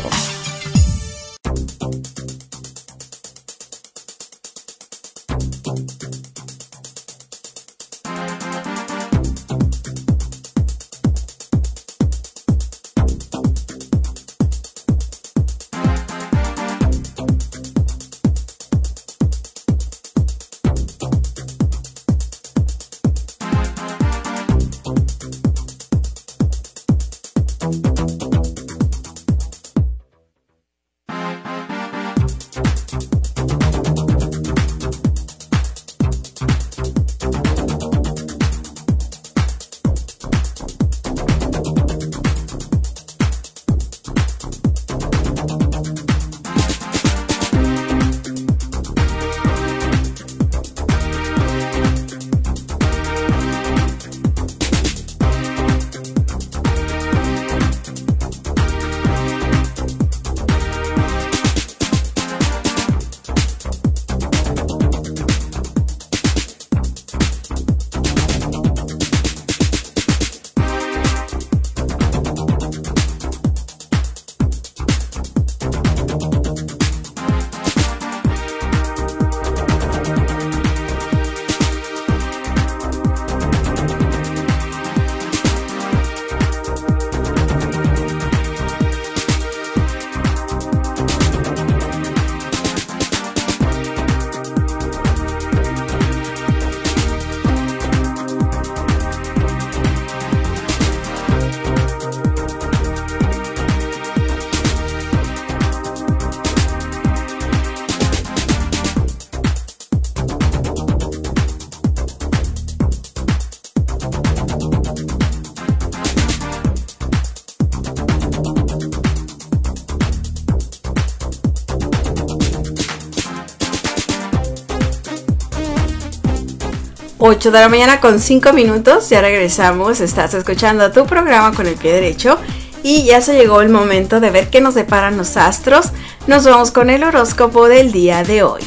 Ocho de la mañana con 5 minutos, ya regresamos, estás escuchando tu programa con el pie derecho y ya se llegó el momento de ver qué nos deparan los astros. Nos vamos con el horóscopo del día de hoy.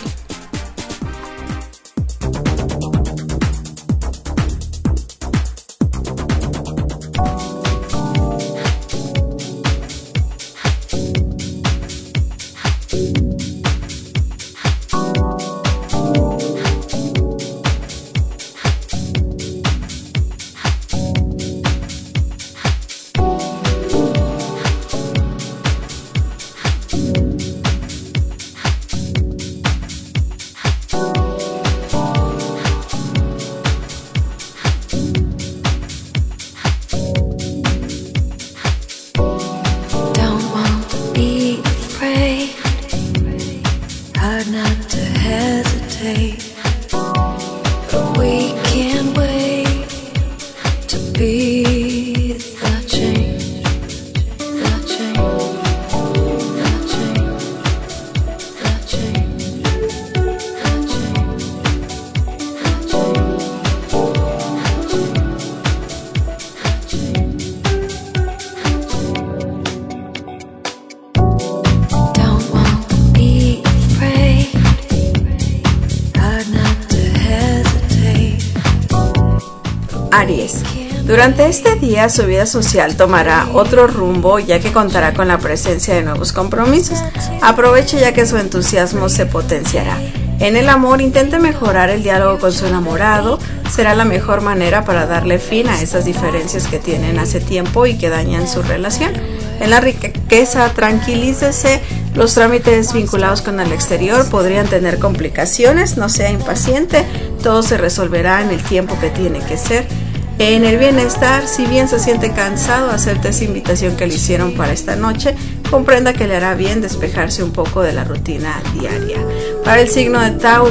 Aries. Durante este día su vida social tomará otro rumbo ya que contará con la presencia de nuevos compromisos. Aproveche ya que su entusiasmo se potenciará. En el amor intente mejorar el diálogo con su enamorado, será la mejor manera para darle fin a esas diferencias que tienen hace tiempo y que dañan su relación. En la riqueza, tranquilícese, los trámites vinculados con el exterior podrían tener complicaciones, no sea impaciente, todo se resolverá en el tiempo que tiene que ser. En el bienestar, si bien se siente cansado, acepte esa invitación que le hicieron para esta noche, comprenda que le hará bien despejarse un poco de la rutina diaria. Para el signo de Tauro,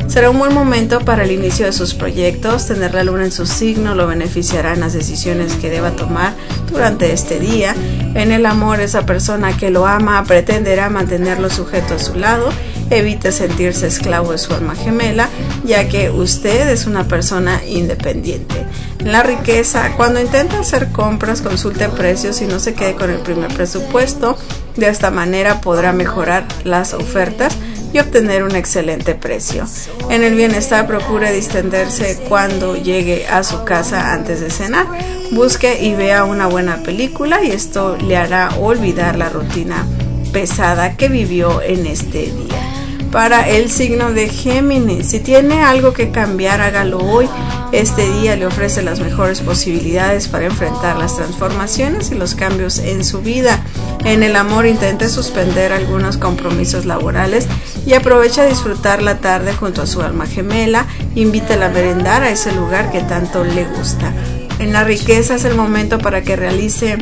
Será un buen momento para el inicio de sus proyectos. Tener la luna en su signo lo beneficiará en las decisiones que deba tomar durante este día. En el amor, esa persona que lo ama pretenderá mantenerlo sujeto a su lado. Evite sentirse esclavo de su alma gemela, ya que usted es una persona independiente. En la riqueza, cuando intenta hacer compras, consulte precios y no se quede con el primer presupuesto. De esta manera podrá mejorar las ofertas y obtener un excelente precio. En el bienestar, procure distenderse cuando llegue a su casa antes de cenar. Busque y vea una buena película y esto le hará olvidar la rutina pesada que vivió en este día. Para el signo de Géminis, si tiene algo que cambiar, hágalo hoy. Este día le ofrece las mejores posibilidades para enfrentar las transformaciones y los cambios en su vida. En el amor, intente suspender algunos compromisos laborales y aproveche a disfrutar la tarde junto a su alma gemela. Invítela a merendar a ese lugar que tanto le gusta. En la riqueza, es el momento para que realice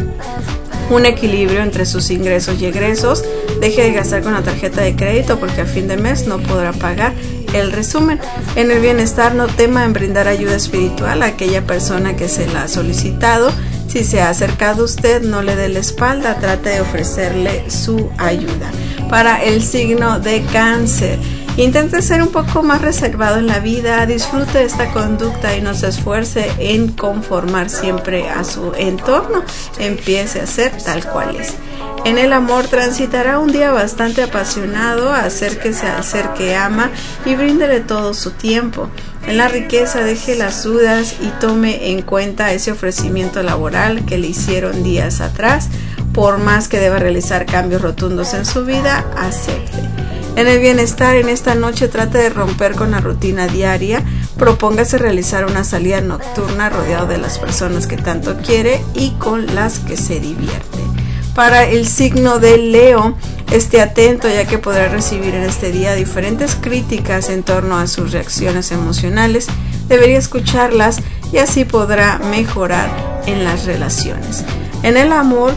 un equilibrio entre sus ingresos y egresos. Deje de gastar con la tarjeta de crédito porque a fin de mes no podrá pagar el resumen. En el bienestar, no tema en brindar ayuda espiritual a aquella persona que se la ha solicitado. Si se ha acercado a usted, no le dé la espalda, trate de ofrecerle su ayuda. Para el signo de Cáncer, intente ser un poco más reservado en la vida, disfrute esta conducta y no se esfuerce en conformar siempre a su entorno. Empiece a ser tal cual es. En el amor, transitará un día bastante apasionado, acérquese al ser que ama y bríndele todo su tiempo. En la riqueza, deje las dudas y tome en cuenta ese ofrecimiento laboral que le hicieron días atrás. Por más que deba realizar cambios rotundos en su vida, acepte. En el bienestar, en esta noche trate de romper con la rutina diaria. Propóngase realizar una salida nocturna rodeado de las personas que tanto quiere y con las que se divierte. Para el signo de Leo, esté atento ya que podrá recibir en este día diferentes críticas en torno a sus reacciones emocionales. Debería escucharlas y así podrá mejorar en las relaciones. En el amor,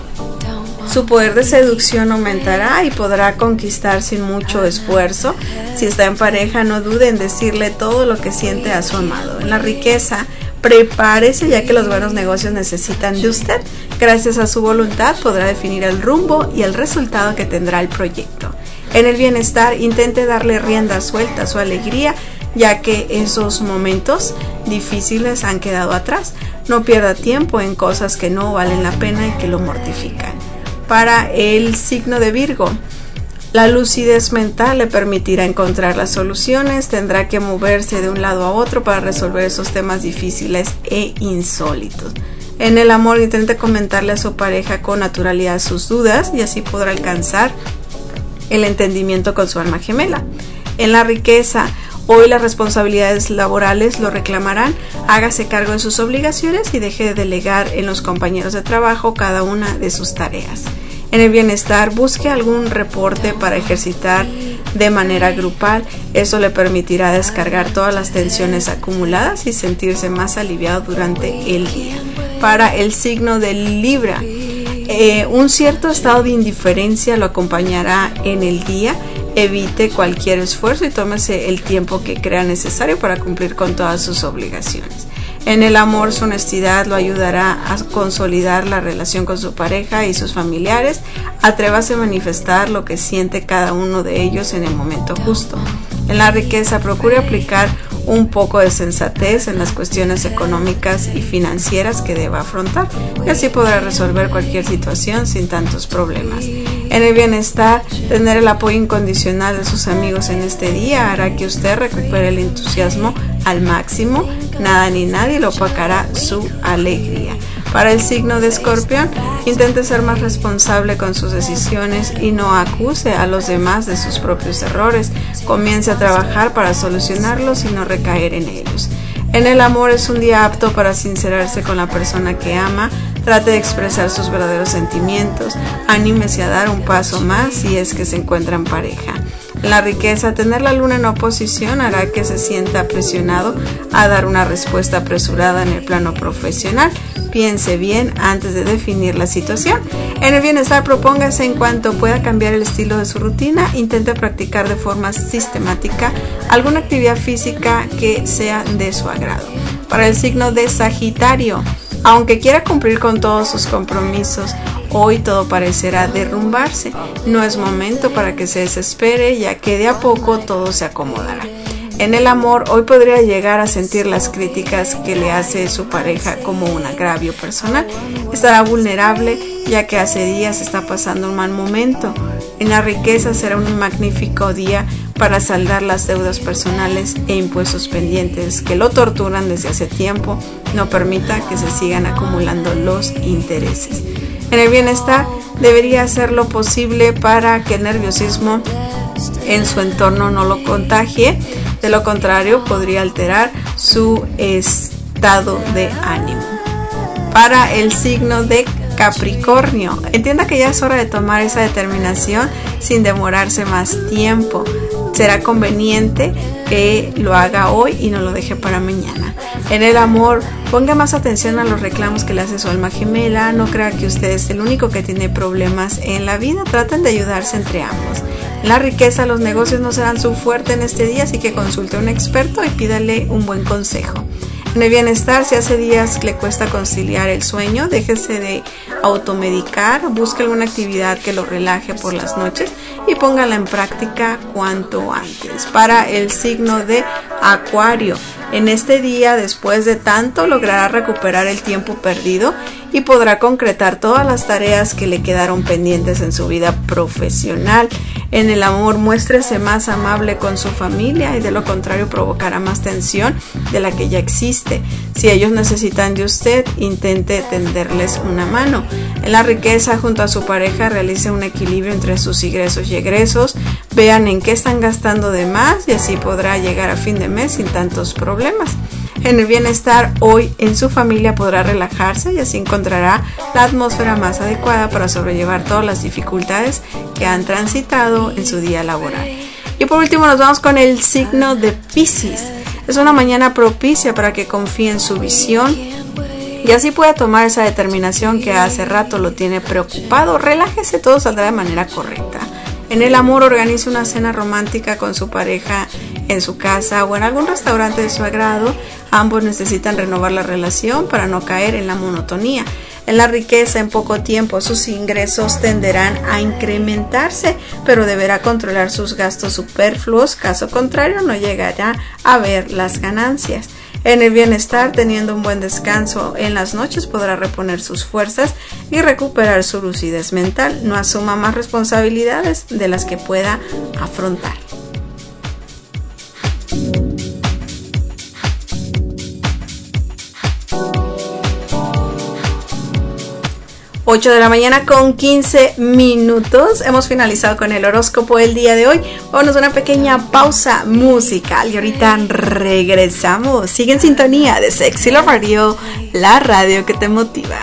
su poder de seducción aumentará y podrá conquistar sin mucho esfuerzo. Si está en pareja, no dude en decirle todo lo que siente a su amado. En la riqueza, prepárese ya que los buenos negocios necesitan de usted. Gracias a su voluntad podrá definir el rumbo y el resultado que tendrá el proyecto. En el bienestar, intente darle rienda suelta a su alegría ya que esos momentos difíciles han quedado atrás. No pierda tiempo en cosas que no valen la pena y que lo mortifican. Para el signo de Virgo, la lucidez mental le permitirá encontrar las soluciones. Tendrá que moverse de un lado a otro para resolver esos temas difíciles e insólitos. En el amor, intente comentarle a su pareja con naturalidad sus dudas y así podrá alcanzar el entendimiento con su alma gemela. En la riqueza, hoy las responsabilidades laborales lo reclamarán. Hágase cargo de sus obligaciones y deje de delegar en los compañeros de trabajo cada una de sus tareas. En el bienestar, busque algún reporte para ejercitar de manera grupal. Eso le permitirá descargar todas las tensiones acumuladas y sentirse más aliviado durante el día. Para el signo de Libra, un cierto estado de indiferencia lo acompañará en el día. Evite cualquier esfuerzo y tómese el tiempo que crea necesario para cumplir con todas sus obligaciones. En el amor, su honestidad lo ayudará a consolidar la relación con su pareja y sus familiares. Atrévase a manifestar lo que siente cada uno de ellos en el momento justo. En la riqueza, procure aplicar un poco de sensatez en las cuestiones económicas y financieras que deba afrontar, y así podrá resolver cualquier situación sin tantos problemas. En el bienestar, tener el apoyo incondicional de sus amigos en este día hará que usted recupere el entusiasmo al máximo. Nada ni nadie lo opacará su alegría. Para el signo de Escorpión, intente ser más responsable con sus decisiones y no acuse a los demás de sus propios errores. Comience a trabajar para solucionarlos y no recaer en ellos. En el amor, es un día apto para sincerarse con la persona que ama. Trate de expresar sus verdaderos sentimientos. Anímese a dar un paso más si es que se encuentra en pareja. En la riqueza, tener la luna en oposición hará que se sienta presionado a dar una respuesta apresurada en el plano profesional. Piense bien antes de definir la situación. En el bienestar, propóngase en cuanto pueda cambiar el estilo de su rutina. Intente practicar de forma sistemática alguna actividad física que sea de su agrado. Para el signo de Sagitario, aunque quiera cumplir con todos sus compromisos, hoy todo parecerá derrumbarse. No es momento para que se desespere, ya que de a poco todo se acomodará. En el amor, hoy podría llegar a sentir las críticas que le hace su pareja como un agravio personal. Estará vulnerable, ya que hace días está pasando un mal momento. En la riqueza, será un magnífico día para saldar las deudas personales e impuestos pendientes que lo torturan desde hace tiempo. No permita que se sigan acumulando los intereses. En el bienestar, debería hacer lo posible para que el nerviosismo en su entorno no lo contagie. De lo contrario, podría alterar su estado de ánimo. Para el signo de Capricornio, entienda que ya es hora de tomar esa determinación sin demorarse más tiempo. Será conveniente que lo haga hoy y no lo deje para mañana. En el amor, ponga más atención a los reclamos que le hace su alma gemela. No crea que usted es el único que tiene problemas en la vida. Traten de ayudarse entre ambos. En la riqueza, los negocios no serán su fuerte en este día, así que consulte a un experto y pídale un buen consejo. En el bienestar, si hace días le cuesta conciliar el sueño, déjese de automedicar, busque alguna actividad que lo relaje por las noches y póngala en práctica cuanto antes. Para el signo de Acuario, en este día, después de tanto, logrará recuperar el tiempo perdido y podrá concretar todas las tareas que le quedaron pendientes en su vida profesional. En el amor, muéstrese más amable con su familia y de lo contrario provocará más tensión de la que ya existe. Si ellos necesitan de usted, intente tenderles una mano. En la riqueza, junto a su pareja, realice un equilibrio entre sus ingresos y egresos. Vean en qué están gastando de más y así podrá llegar a fin de mes sin tantos problemas. En el bienestar, hoy en su familia podrá relajarse y así encontrará la atmósfera más adecuada para sobrellevar todas las dificultades que han transitado en su día laboral. Y por último nos vamos con el signo de Piscis. Es una mañana propicia para que confíe en su visión y así pueda tomar esa determinación que hace rato lo tiene preocupado. Relájese, todo saldrá de manera correcta. En el amor, organice una cena romántica con su pareja en su casa o en algún restaurante de su agrado. Ambos necesitan renovar la relación para no caer en la monotonía. En la riqueza, en poco tiempo sus ingresos tenderán a incrementarse, pero deberá controlar sus gastos superfluos, caso contrario no llegará a ver las ganancias. En el bienestar, teniendo un buen descanso en las noches, podrá reponer sus fuerzas y recuperar su lucidez mental. No asuma más responsabilidades de las que pueda afrontar. Ocho de la mañana con 15 minutos. Hemos finalizado con el horóscopo del día de hoy. Vámonos a una pequeña pausa musical y ahorita regresamos. Sigue en sintonía de Sexy Love Radio, la radio que te motiva.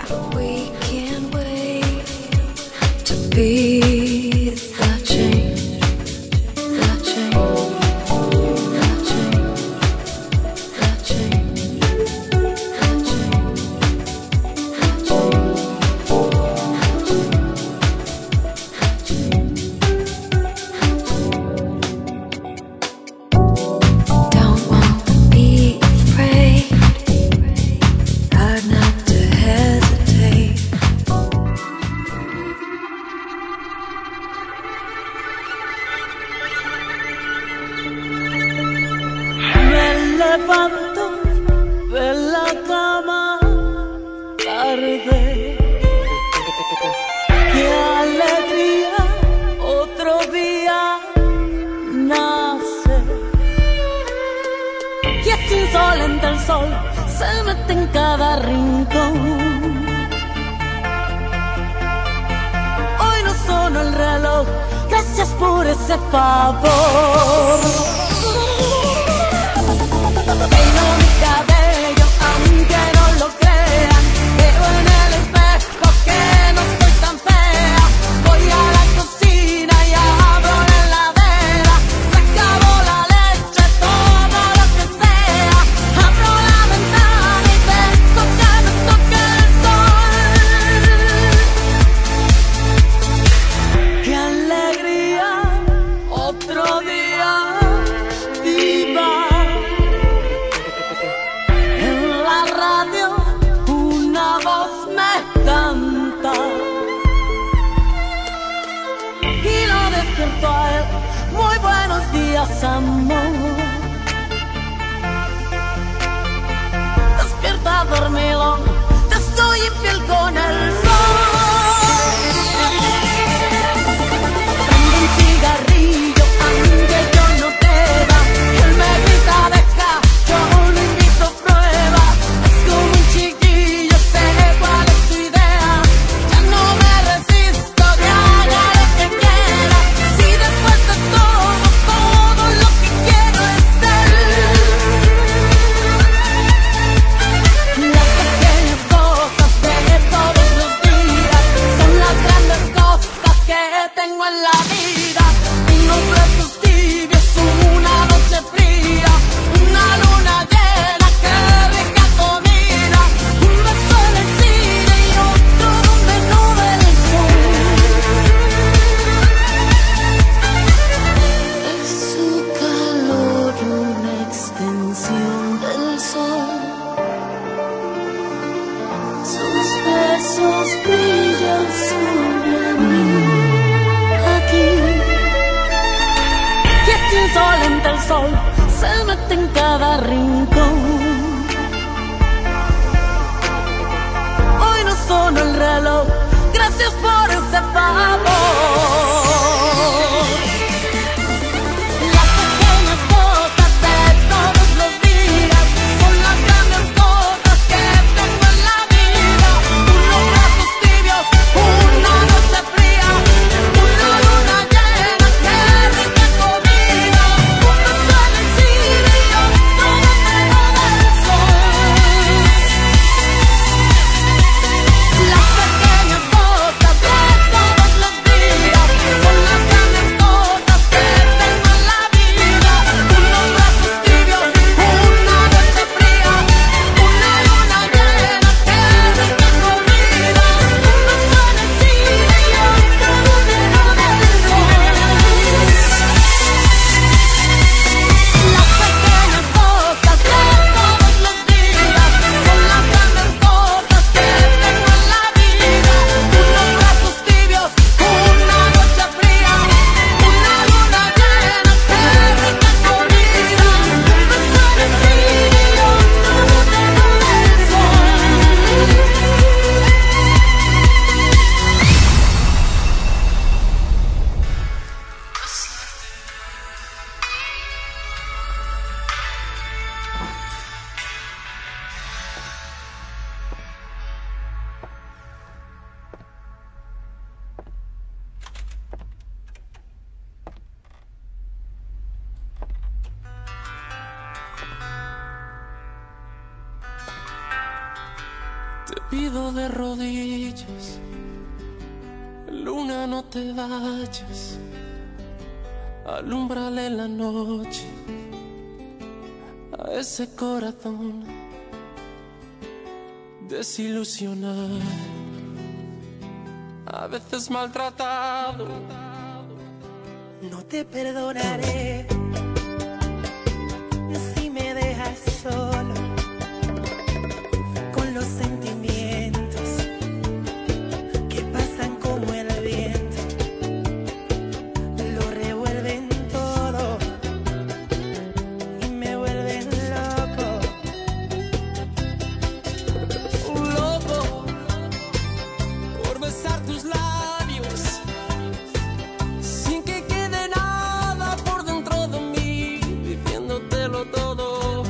grito a él, muy buenos días, amor. Despierta dormido, te estoy infiel con el sol. Prende un cigarrillo, aunque yo no beba. Él me grita, deja, yo lo invito, prueba. Es como un chiquillo, sé cuál es tu idea. Ya no me resisto, que haga lo que quiera. Si después de todo lo que quiero es él. Las pequeñas cosas de todos los días son las grandes cosas que tengo en la vida. Unos brazos tibios, una noche fría, una luna llena, qué rica comida. Un beso en el cine y otro donde no ve el sol. Es su calor una extensión del sol. Sus besos brillan sobre mí. Aquí, que es insolente el sol, se mete en cada rincón. Hoy no sonó el reloj, gracias por ese favor. Las pequeñas cosas de todos los días son las grandes cosas que tengo en la vida. Unos brazos tibios, una noche fría, una luna llena, qué rica comida. Un beso en el cine y otro donde no ve el sol. Las pequeñas cosas de todos los días son las grandes cosas que tengo en la vida. Unos brazos tibios, una noche fría, una luna llena, qué rica comida. Un beso en el cine y otro donde no ve el sol. Las pequeñas cosas de todos los días son las grandes cosas que tengo en la vida. Unos brazos tibios, una noche fría, una luna llena, qué rica comida. Un beso en el cine y otro donde no ve el sol. Te pido de rodillas, luna, no te vayas, alúmbrale la noche a ese corazón desilusionado, a veces maltratado. No te perdonaré si me dejas solo con los sentimientos que pasan como el viento, lo revuelven todo y me vuelven loco. Loco por besar tus labios sin que quede nada por dentro de mí, diciéndotelo todo.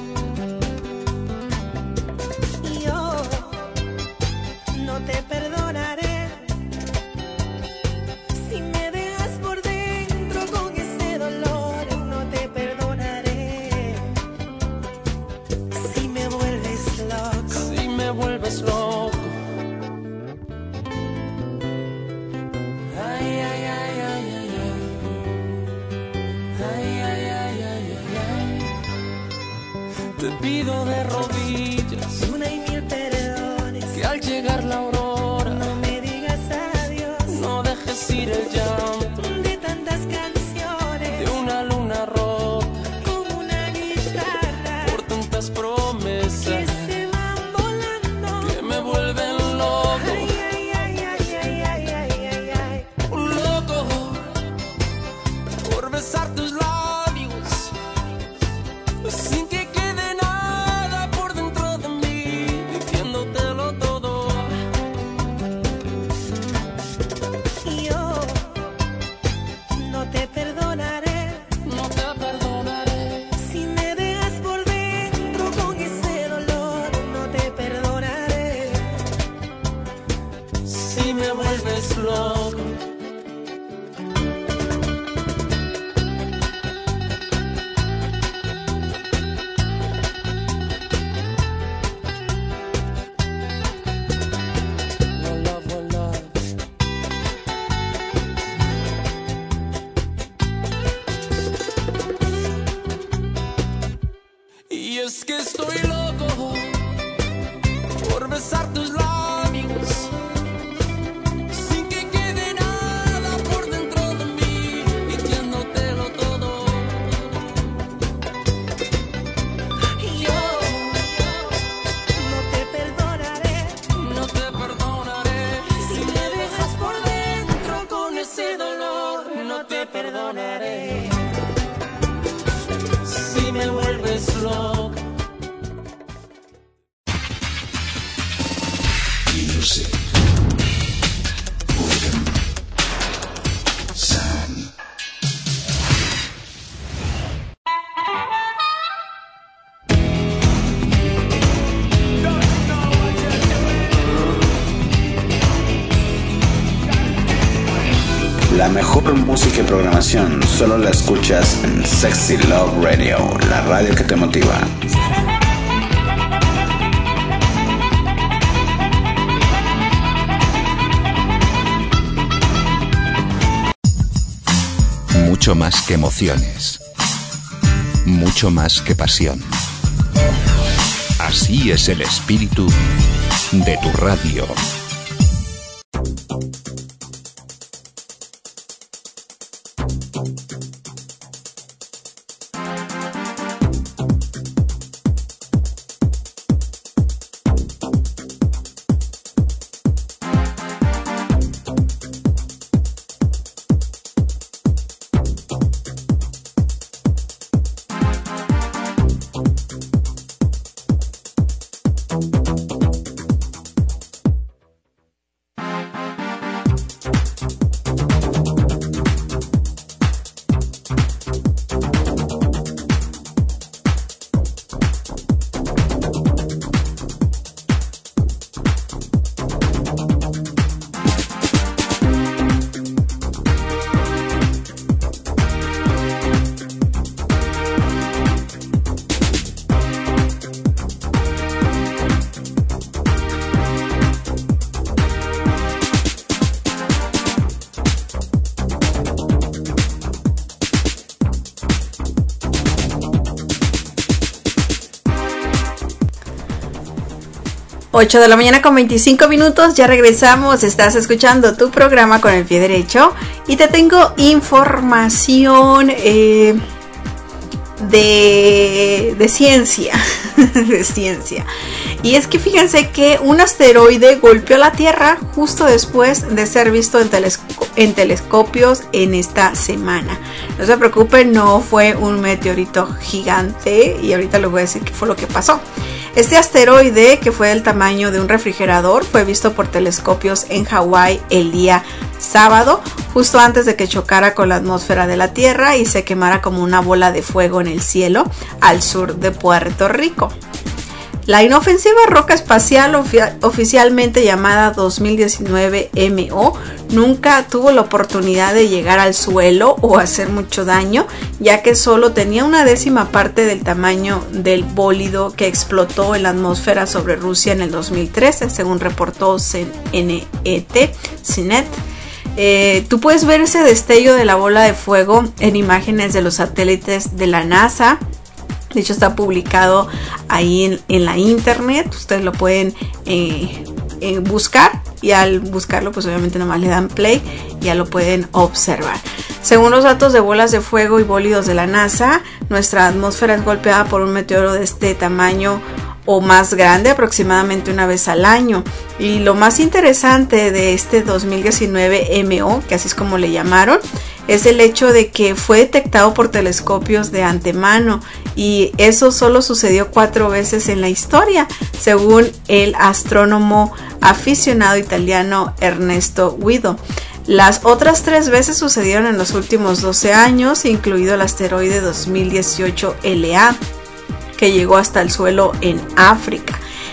Y yo no te perdonaré si me dejas por dentro con ese dolor. No te perdonaré si me vuelves loco. Si me vuelves loco. Ay, ay, ay, ay, ay, ay. Ay, ay, ay, ay, ay, ay. Te pido de rodillas Una y mil perdones, que al llegar la aurora no me digas adiós. no dejes ir el llanto De tantas canciones, de una luna rota como una guitarra por tantas promesas que se van volando. que me vuelven loco. Ay, ay, ay, ay, ay, ay, ay, ay. Loco vuelves loco. Y es que estoy loco por besar tus labios sin que quede nada por dentro de mí, mintiéndotelo todo. Y yo no te perdonaré si me dejas por dentro con ese dolor. No te perdonaré si me vuelves loco. Music. Boredom. Sound. La mejor música y programación solo la escuchas en Sexy Love Radio, la radio que te motiva. Mucho más que emociones. Mucho más que pasión. Así es el espíritu de tu radio. Ocho de la mañana con 25 minutos, ya regresamos, estás escuchando tu programa con el pie derecho y te tengo información de ciencia, de ciencia. Y es que fíjense que un asteroide golpeó la Tierra justo después de ser visto en telescopios en esta semana. No se preocupen, no fue un meteorito gigante y ahorita les voy a decir qué fue lo que pasó. Este asteroide, que fue del tamaño de un refrigerador, fue visto por telescopios en Hawái el día sábado, justo antes de que chocara con la atmósfera de la Tierra y se quemara como una bola de fuego en el cielo al sur de Puerto Rico. La inofensiva roca espacial, oficialmente llamada 2019 MO, nunca tuvo la oportunidad de llegar al suelo o hacer mucho daño, ya que solo tenía una décima parte del tamaño del bólido que explotó en la atmósfera sobre Rusia en el 2013, según reportó CNET. Tú puedes ver ese destello de la bola de fuego en imágenes de los satélites de la NASA. De hecho está publicado ahí en la internet, ustedes lo pueden buscar y al buscarlo pues obviamente nomás le dan play y ya lo pueden observar. Según los datos de bolas de fuego y bólidos de la NASA, nuestra atmósfera es golpeada por un meteoro de este tamaño o más grande aproximadamente una vez al año. Y lo más interesante de este 2019 MO, que así es como le llamaron, es el hecho de que fue detectado por telescopios de antemano y eso solo sucedió 4 veces en la historia, según el astrónomo aficionado italiano Ernesto Guido. Las otras 3 veces sucedieron en los últimos 12 años, incluido el asteroide 2018 LA, que llegó hasta el suelo en África.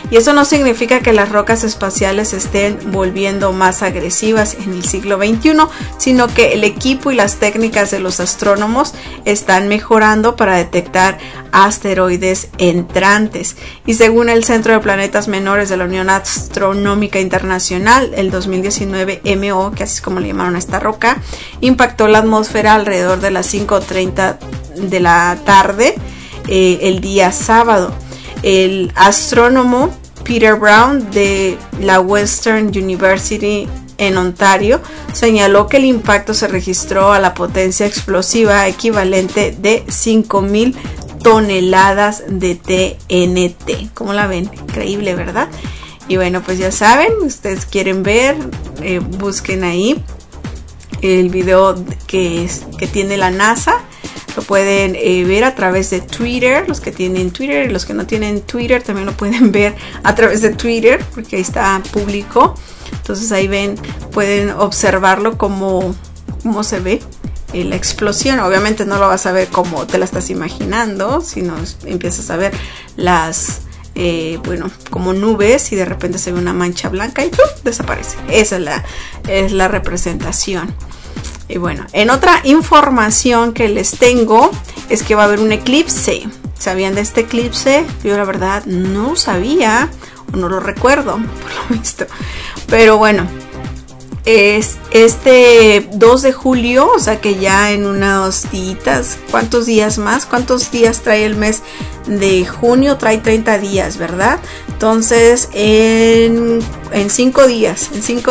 Y eso no significa que las rocas espaciales se estén volviendo más agresivas en el siglo XXI, sino que el equipo y las técnicas de los astrónomos están mejorando para detectar asteroides entrantes. Y según el Centro de Planetas Menores de la Unión Astronómica Internacional, el 2019 MO, que así es como le llamaron a esta roca, impactó la atmósfera alrededor de las 5:30 de la tarde el día sábado. El astrónomo Peter Brown de la Western University en Ontario señaló que el impacto se registró a la potencia explosiva equivalente de 5,000 toneladas de TNT. ¿Cómo la ven? Increíble, ¿verdad? Y bueno, pues ya saben, ustedes quieren ver, busquen ahí el video que tiene la NASA. Lo pueden ver a través de Twitter, los que tienen Twitter, y los que no tienen Twitter también lo pueden ver a través de Twitter, porque ahí está público. Entonces ahí pueden observarlo como se ve la explosión. Obviamente no lo vas a ver como te la estás imaginando, sino empiezas a ver las como nubes, y de repente se ve una mancha blanca y ¡pum!, desaparece. Esa es la representación. Y bueno, en otra información que les tengo es que va a haber un eclipse. ¿Sabían de este eclipse? Yo la verdad no sabía, o no lo recuerdo por lo visto. Pero bueno, es este 2 de julio, o sea que ya en unos días. ¿Cuántos días más? ¿Cuántos días trae el mes de junio? Trae 30 días, ¿verdad? Entonces en 5 días,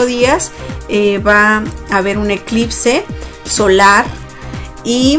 va a haber un eclipse solar, y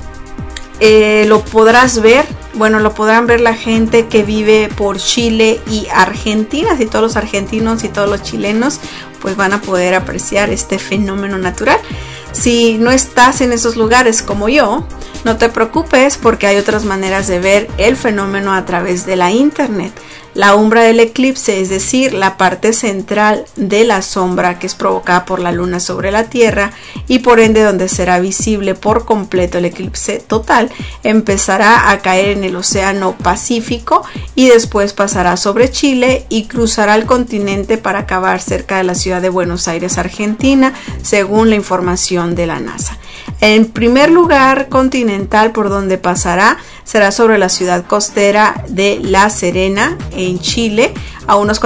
lo podrás ver. Bueno, lo podrán ver la gente que vive por Chile y Argentina. Y todos los argentinos y todos los chilenos pues van a poder apreciar este fenómeno natural. Si no estás en esos lugares como yo, no te preocupes, porque hay otras maneras de ver el fenómeno a través de la internet. La umbra del eclipse, es decir, la parte central de la sombra que es provocada por la luna sobre la Tierra, y por ende donde será visible por completo el eclipse total, empezará a caer en el Océano Pacífico y después pasará sobre Chile y cruzará el continente para acabar cerca de la ciudad de Buenos Aires, Argentina, según la información de la NASA. En primer lugar continental por donde pasará será sobre la ciudad costera de La Serena, en Chile, a unos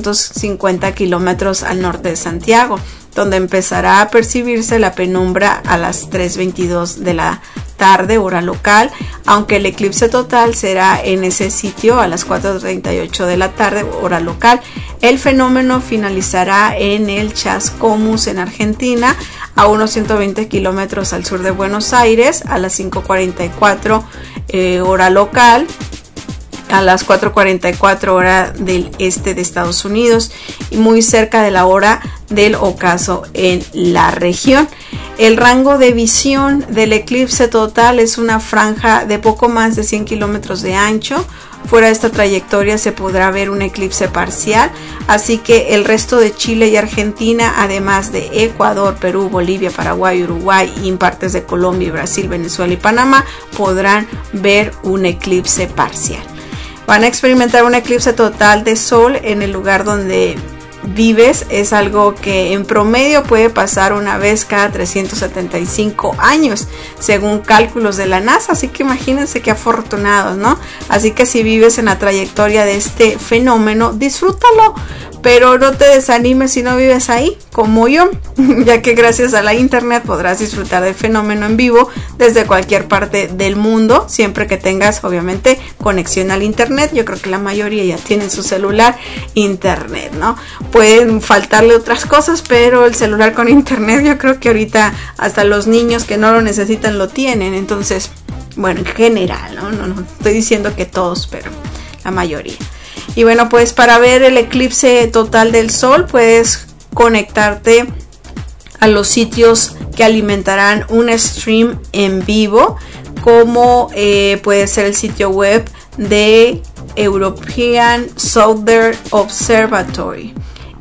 450 kilómetros al norte de Santiago, donde empezará a percibirse la penumbra a las 3:22 de la tarde, hora local, aunque el eclipse total será en ese sitio a las 4:38 de la tarde, hora local. El fenómeno finalizará en el Chascomús, en Argentina, a unos 120 kilómetros al sur de Buenos Aires, a las 5:44 hora local, a las 4:44 hora del este de Estados Unidos, y muy cerca de la hora del ocaso en la región. El rango de visión del eclipse total es una franja de poco más de 100 kilómetros de ancho. Fuera de esta trayectoria se podrá ver un eclipse parcial, así que el resto de Chile y Argentina, además de Ecuador, Perú, Bolivia, Paraguay, Uruguay y en partes de Colombia, Brasil, Venezuela y Panamá, podrán ver un eclipse parcial. Van a experimentar un eclipse total de sol en el lugar donde vives. Es algo que en promedio puede pasar una vez cada 375 años, según cálculos de la NASA, así que imagínense qué afortunados, ¿no? Así que si vives en la trayectoria de este fenómeno, disfrútalo, pero no te desanimes si no vives ahí, como yo, ya que gracias a la internet podrás disfrutar del fenómeno en vivo desde cualquier parte del mundo, siempre que tengas obviamente conexión al internet. Yo creo que la mayoría ya tienen su celular internet, ¿no? Pueden faltarle otras cosas, pero el celular con internet yo creo que ahorita hasta los niños que no lo necesitan lo tienen. Entonces, bueno, en general, no estoy diciendo que todos, pero la mayoría. Y bueno, pues para ver el eclipse total del sol puedes conectarte a los sitios que alimentarán un stream en vivo, como puede ser el sitio web de European Southern Observatory.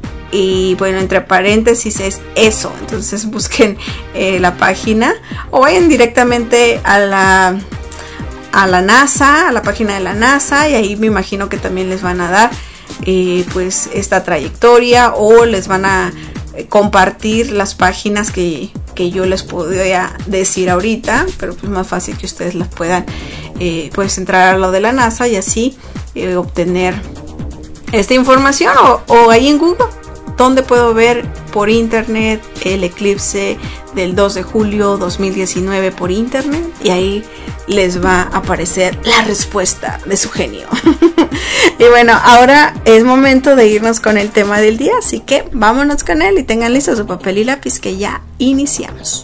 Y bueno, entre paréntesis es eso. Entonces busquen la página o vayan directamente a la NASA, a la página de la NASA, y ahí me imagino que también les van a dar pues esta trayectoria, o les van a compartir las páginas que yo les podría decir ahorita, pero pues más fácil que ustedes las puedan pues entrar a lo de la NASA y así obtener esta información, o ahí en Google, donde puedo ver por internet el eclipse del 2 de julio 2019 por internet, y ahí les va a aparecer la respuesta de su genio. Y bueno, ahora es momento de irnos con el tema del día, así que vámonos con él y tengan listo su papel y lápiz que ya iniciamos.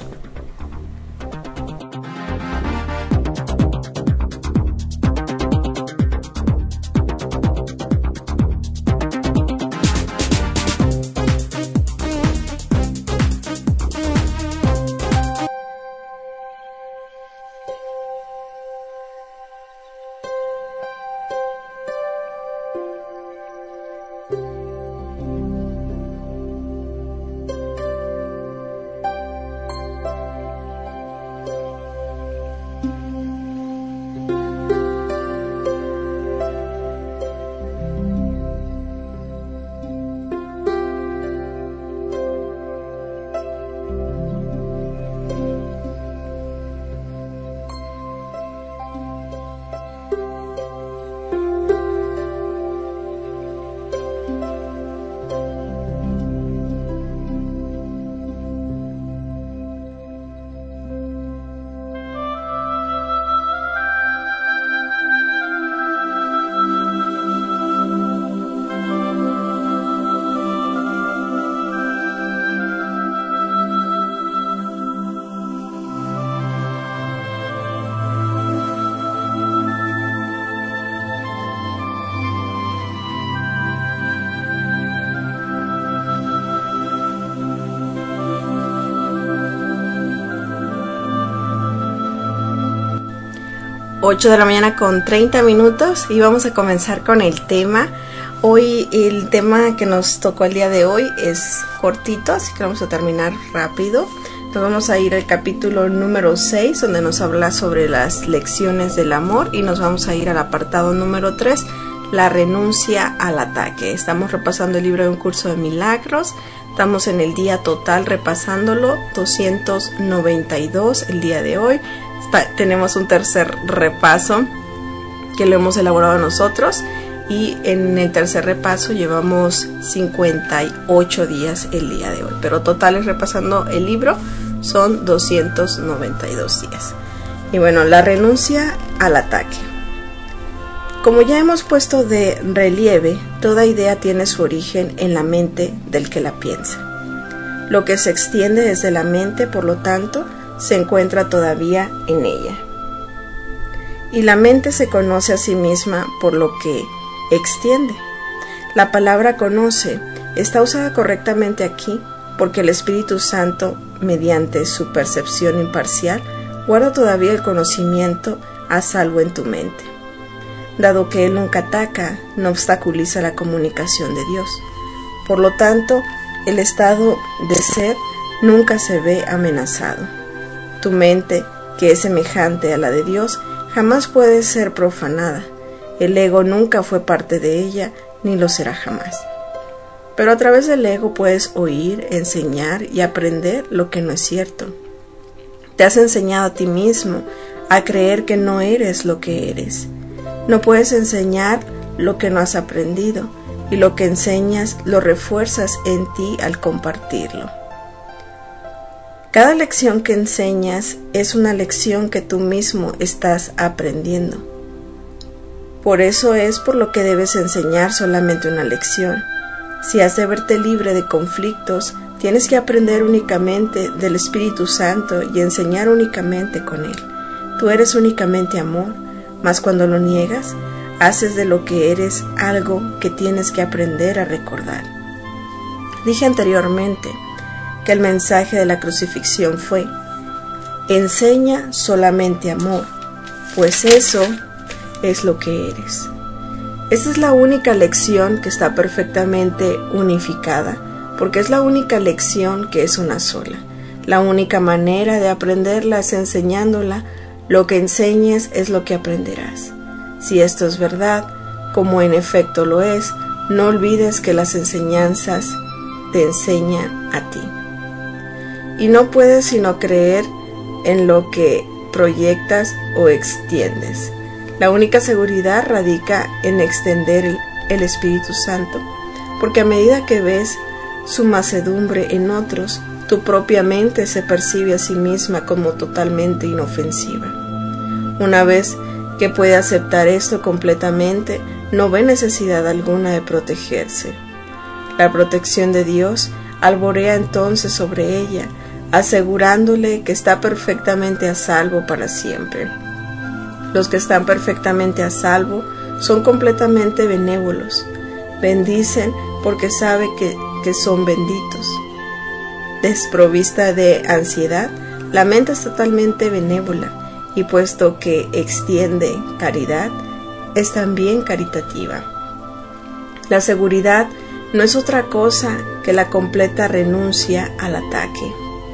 8 de la mañana con 30 minutos y vamos a comenzar con el tema. Hoy el tema que nos tocó el día de hoy es cortito, así que vamos a terminar rápido. Nos vamos a ir al capítulo número 6, donde nos habla sobre las lecciones del amor, y nos vamos a ir al apartado número 3, la renuncia al ataque. Estamos repasando el libro de Un Curso de Milagros. Estamos en el día total repasándolo, 292 el día de hoy. Tenemos un tercer repaso que lo hemos elaborado nosotros, y en el tercer repaso llevamos 58 días el día de hoy, pero totales repasando el libro son 292 días. Y bueno, la renuncia al ataque. Como ya hemos puesto de relieve, toda idea tiene su origen en la mente del que la piensa. Lo que se extiende desde la mente, por lo tanto, se encuentra todavía en ella. Y la mente se conoce a sí misma por lo que extiende. La palabra conoce está usada correctamente aquí porque el Espíritu Santo, mediante su percepción imparcial, guarda todavía el conocimiento a salvo en tu mente. Dado que Él nunca ataca, no obstaculiza la comunicación de Dios. Por lo tanto, el estado de ser nunca se ve amenazado. Tu mente, que es semejante a la de Dios, jamás puede ser profanada. El ego nunca fue parte de ella, ni lo será jamás. Pero a través del ego puedes oír, enseñar y aprender lo que no es cierto. Te has enseñado a ti mismo a creer que no eres lo que eres. No puedes enseñar lo que no has aprendido, y lo que enseñas lo refuerzas en ti al compartirlo. Cada lección que enseñas es una lección que tú mismo estás aprendiendo. Por eso es por lo que debes enseñar solamente una lección. Si has de verte libre de conflictos, tienes que aprender únicamente del Espíritu Santo y enseñar únicamente con Él. Tú eres únicamente amor, mas cuando lo niegas, haces de lo que eres algo que tienes que aprender a recordar. Dije anteriormente que el mensaje de la crucifixión fue: enseña solamente amor, pues eso es lo que eres. Esta es la única lección que está perfectamente unificada, porque es la única lección que es una sola. La única manera de aprenderla es enseñándola. Lo que enseñes es lo que aprenderás. Si esto es verdad, como en efecto lo es, no olvides que las enseñanzas te enseñan a ti. Y no puedes sino creer en lo que proyectas o extiendes. La única seguridad radica en extender el Espíritu Santo, porque a medida que ves su mansedumbre en otros, tu propia mente se percibe a sí misma como totalmente inofensiva. Una vez que puede aceptar esto completamente, no ve necesidad alguna de protegerse. La protección de Dios alborea entonces sobre ella, asegurándole que está perfectamente a salvo para siempre. Los que están perfectamente a salvo son completamente benévolos. Bendicen porque saben que son benditos. Desprovista de ansiedad, la mente es totalmente benévola, y puesto que extiende caridad, es también caritativa. La seguridad no es otra cosa que la completa renuncia al ataque.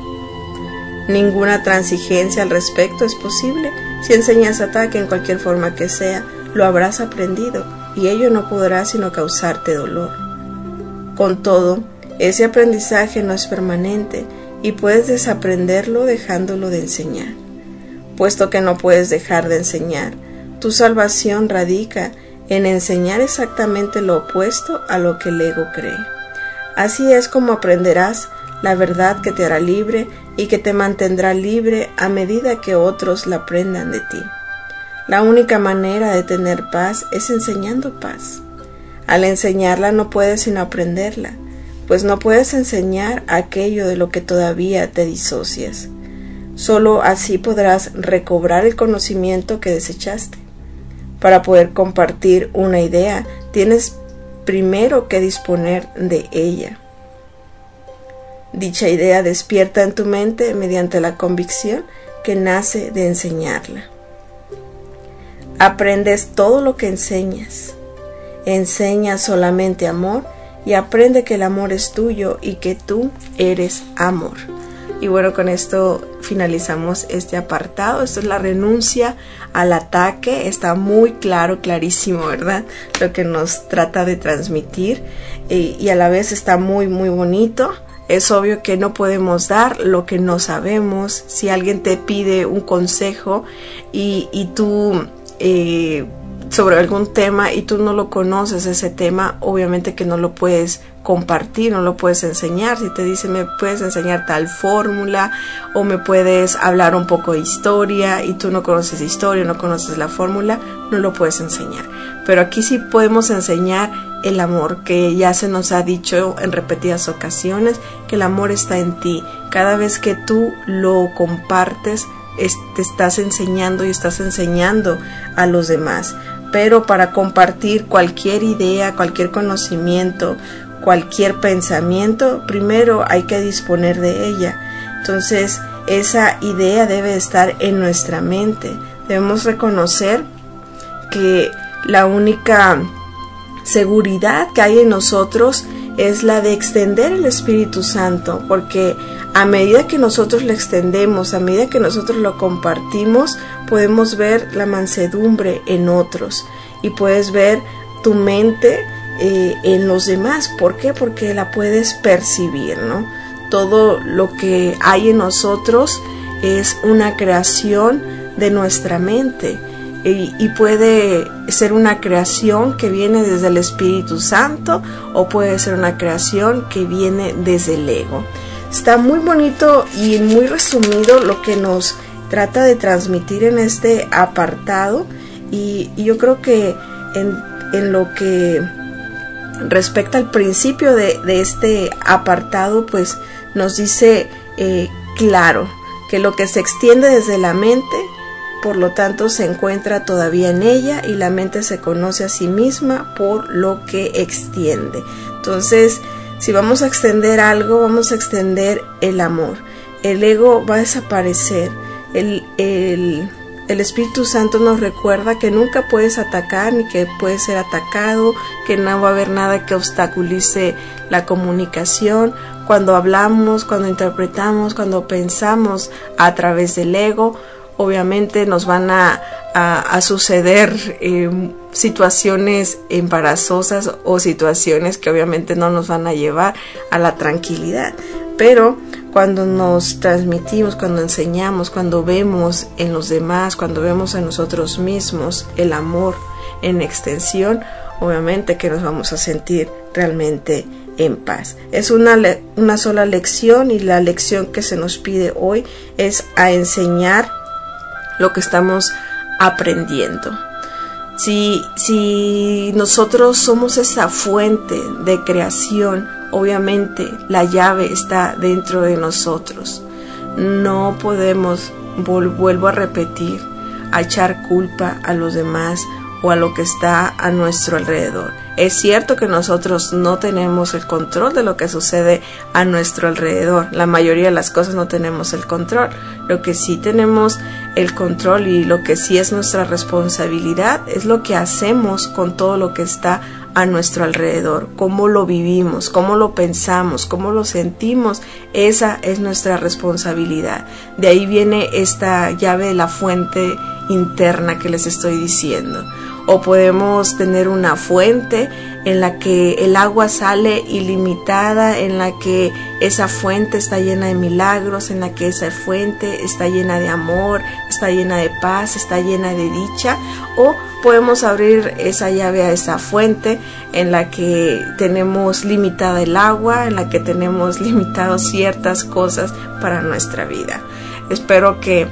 Ninguna transigencia al respecto es posible. Si enseñas ataque en cualquier forma que sea, lo habrás aprendido, y ello no podrá sino causarte dolor. Con todo, ese aprendizaje no es permanente, y puedes desaprenderlo dejándolo de enseñar. Puesto que no puedes dejar de enseñar, tu salvación radica en enseñar exactamente lo opuesto a lo que el ego cree. Así es como aprenderás la verdad que te hará libre y que te mantendrá libre a medida que otros la aprendan de ti. La única manera de tener paz es enseñando paz. Al enseñarla no puedes sino aprenderla, pues no puedes enseñar aquello de lo que todavía te disocias. Solo así podrás recobrar el conocimiento que desechaste. Para poder compartir una idea, tienes primero que disponer de ella. Dicha idea despierta en tu mente mediante la convicción que nace de enseñarla. Aprendes todo lo que enseñas. Enseña solamente amor y aprende que el amor es tuyo y que tú eres amor. Y bueno, con esto finalizamos este apartado. Esto es la renuncia al ataque. Está muy claro, clarísimo, ¿verdad? Lo que nos trata de transmitir. Y a la vez está muy, muy bonito. Es obvio que no podemos dar lo que no sabemos. Si alguien te pide un consejo y tú sobre algún tema y tú no lo conoces, ese tema, obviamente que no lo puedes compartir, no lo puedes enseñar. Si te dice me puedes enseñar tal fórmula o me puedes hablar un poco de historia y tú no conoces historia, no conoces la fórmula, no lo puedes enseñar. Pero aquí sí podemos enseñar el amor, que ya se nos ha dicho en repetidas ocasiones que el amor está en ti. Cada vez que tú lo compartes, te estás enseñando y estás enseñando a los demás. Pero para compartir cualquier idea, cualquier conocimiento, cualquier pensamiento, primero hay que disponer de ella. Entonces, esa idea debe estar en nuestra mente. Debemos reconocer que la única seguridad que hay en nosotros es la de extender el Espíritu Santo, porque a medida que nosotros lo extendemos, a medida que nosotros lo compartimos, podemos ver la mansedumbre en otros y puedes ver tu mente en los demás. ¿Por qué? Porque la puedes percibir, ¿no? Todo lo que hay en nosotros es una creación de nuestra mente. Y puede ser una creación que viene desde el Espíritu Santo o puede ser una creación que viene desde el ego. Está muy bonito y muy resumido lo que nos trata de transmitir en este apartado, y yo creo que en lo que respecta al principio de este apartado, pues nos dice claro que lo que se extiende desde la mente, por lo tanto se encuentra todavía en ella, y la mente se conoce a sí misma por lo que extiende. Entonces, si vamos a extender algo, vamos a extender el amor. El ego va a desaparecer. El Espíritu Santo nos recuerda que nunca puedes atacar ni que puedes ser atacado, que no va a haber nada que obstaculice la comunicación. Cuando hablamos, cuando interpretamos, cuando pensamos a través del ego, obviamente nos van a suceder situaciones embarazosas o situaciones que obviamente no nos van a llevar a la tranquilidad. Pero cuando nos transmitimos, cuando enseñamos, cuando vemos en los demás, cuando vemos en nosotros mismos el amor en extensión, obviamente que nos vamos a sentir realmente en paz. Es una sola lección, y la lección que se nos pide hoy es a enseñar lo que estamos aprendiendo. Si nosotros somos esa fuente de creación, obviamente la llave está dentro de nosotros. No podemos, vuelvo a repetir, a echar culpa a los demás o a lo que está a nuestro alrededor. Es cierto que nosotros no tenemos el control de lo que sucede a nuestro alrededor. La mayoría de las cosas no tenemos el control. Lo que sí tenemos el control y lo que sí es nuestra responsabilidad es lo que hacemos con todo lo que está a nuestro alrededor, cómo lo vivimos, cómo lo pensamos, cómo lo sentimos. Esa es nuestra responsabilidad. De ahí viene esta llave de la fuente interna que les estoy diciendo. O podemos tener una fuente en la que el agua sale ilimitada, en la que esa fuente está llena de milagros, en la que esa fuente está llena de amor, está llena de paz, está llena de dicha. O podemos abrir esa llave a esa fuente en la que tenemos limitada el agua, en la que tenemos limitado ciertas cosas para nuestra vida. Espero que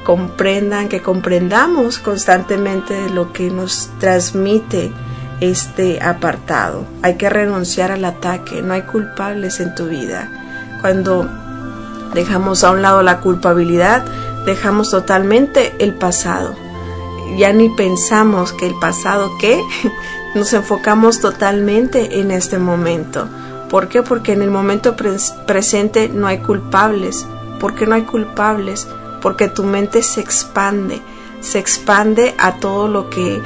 comprendamos constantemente lo que nos transmite este apartado. Hay que renunciar al ataque, no hay culpables en tu vida. Cuando dejamos a un lado la culpabilidad, dejamos totalmente el pasado. Ya ni pensamos que el pasado, ¿qué? Nos enfocamos totalmente en este momento. ¿Por qué? Porque en el momento presente no hay culpables. ¿Por qué no hay culpables? Porque tu mente se expande a todo lo que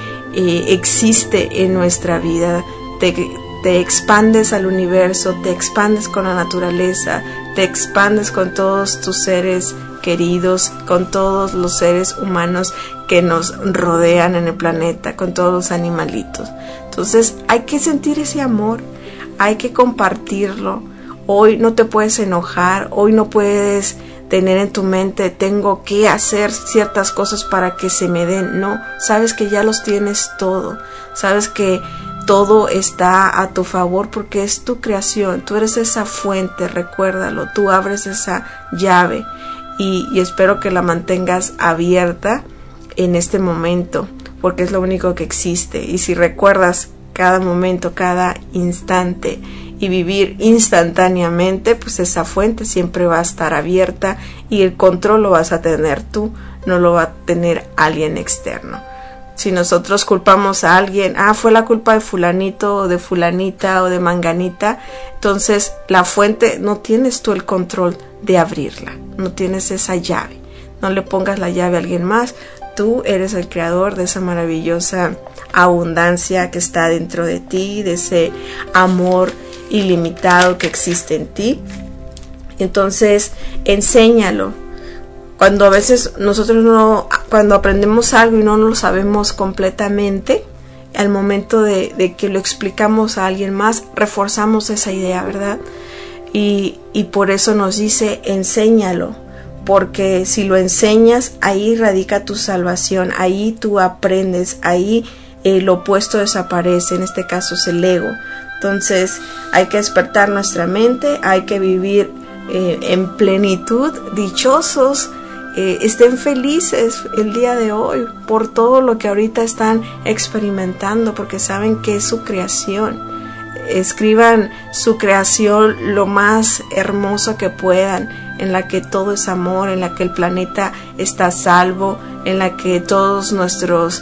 existe en nuestra vida. Te expandes al universo, te expandes con la naturaleza, te expandes con todos tus seres queridos, con todos los seres humanos que nos rodean en el planeta, con todos los animalitos. Entonces hay que sentir ese amor, hay que compartirlo. Hoy no te puedes enojar, hoy no puedes tener en tu mente tengo que hacer ciertas cosas para que se me den. No, sabes que ya los tienes todo, sabes que todo está a tu favor porque es tu creación, tú eres esa fuente, recuérdalo, tú abres esa llave y espero que la mantengas abierta en este momento porque es lo único que existe. Y si recuerdas cada momento, cada instante y vivir instantáneamente, pues esa fuente siempre va a estar abierta y el control lo vas a tener tú, no lo va a tener alguien externo. Si nosotros culpamos a alguien, fue la culpa de fulanito o de fulanita o de manganita, entonces la fuente no tienes tú el control de abrirla, no tienes esa llave, no le pongas la llave a alguien más, tú eres el creador de esa maravillosa abundancia que está dentro de ti, de ese amor ilimitado que existe en ti. Entonces enséñalo. Cuando a veces cuando aprendemos algo y no lo sabemos completamente, al momento de que lo explicamos a alguien más, reforzamos esa idea, ¿verdad? Y por eso nos dice enséñalo, porque si lo enseñas, ahí radica tu salvación, ahí tú aprendes, ahí lo opuesto desaparece, en este caso es el ego. Entonces hay que despertar nuestra mente, hay que vivir en plenitud, dichosos, estén felices el día de hoy por todo lo que ahorita están experimentando, porque saben que es su creación. Escriban su creación lo más hermoso que puedan, en la que todo es amor, en la que el planeta está a salvo, en la que todos nuestros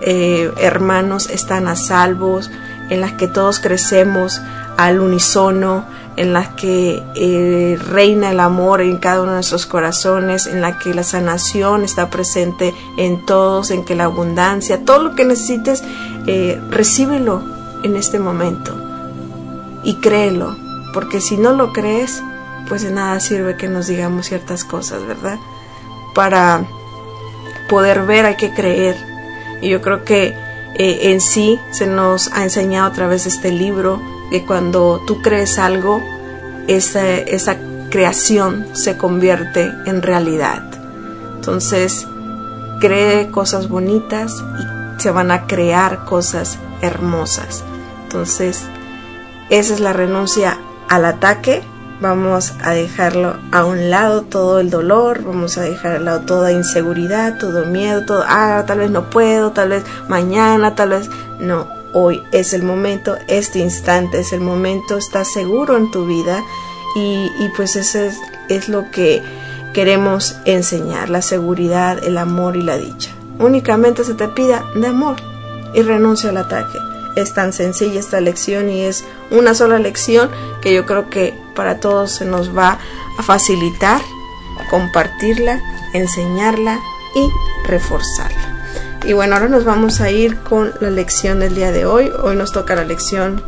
hermanos están a salvos, en las que todos crecemos al unísono, en las que reina el amor en cada uno de nuestros corazones, en la que la sanación está presente en todos, en que la abundancia, todo lo que necesites, recíbelo en este momento y créelo, porque si no lo crees, pues de nada sirve que nos digamos ciertas cosas, ¿verdad? Para poder ver hay que creer. Y yo creo que en sí se nos ha enseñado a través de este libro que cuando tú crees algo, esa creación se convierte en realidad. Entonces, cree cosas bonitas y se van a crear cosas hermosas. Entonces, esa es la renuncia al ataque. Vamos a dejarlo a un lado todo el dolor, vamos a dejar a un lado toda inseguridad, todo miedo, todo, tal vez no puedo, tal vez mañana, tal vez no. Hoy es el momento, este instante es el momento, estás seguro en tu vida y pues ese es lo que queremos enseñar, la seguridad, el amor y la dicha. Únicamente se te pida de amor y renuncia al ataque. Es tan sencilla esta lección y es una sola lección que yo creo que para todos se nos va a facilitar compartirla, enseñarla y reforzarla. Y bueno, ahora nos vamos a ir con la lección del día de hoy. Hoy nos toca la lección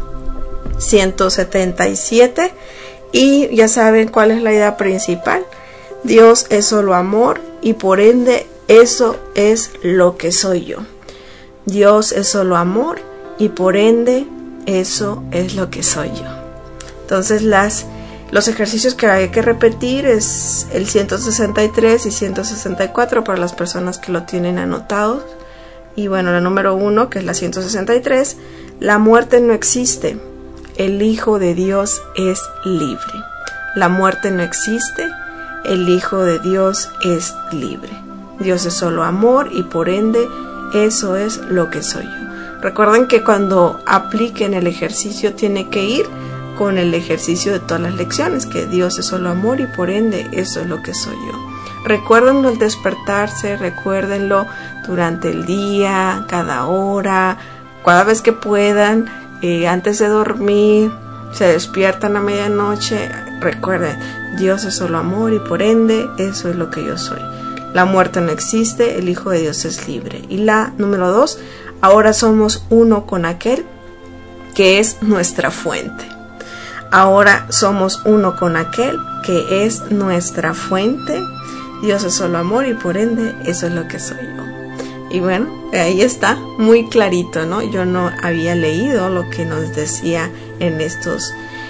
177 y ya saben cuál es la idea principal. Dios es solo amor y por ende eso es lo que soy yo. Dios es solo amor y por ende eso es lo que soy yo. Entonces los ejercicios que hay que repetir es el 163 y 164 para las personas que lo tienen anotados. Y bueno, la número 1, que es la 163, la muerte no existe, el Hijo de Dios es libre. La muerte no existe, el Hijo de Dios es libre. Dios es solo amor y por ende eso es lo que soy yo. Recuerden que cuando apliquen el ejercicio tiene que ir con el ejercicio de todas las lecciones, que Dios es solo amor y por ende eso es lo que soy yo. Recuérdenlo al despertarse, recuérdenlo durante el día, cada hora, cada vez que puedan, antes de dormir, se despiertan a medianoche, recuerden, Dios es solo amor y por ende eso es lo que yo soy. La muerte no existe, el Hijo de Dios es libre. Y la número 2, ahora somos uno con aquel que es nuestra fuente. Ahora somos uno con aquel que es nuestra fuente. Dios es solo amor y por ende eso es lo que soy yo. Y bueno, ahí está, muy clarito, ¿no? Yo no había leído lo que nos decía en estos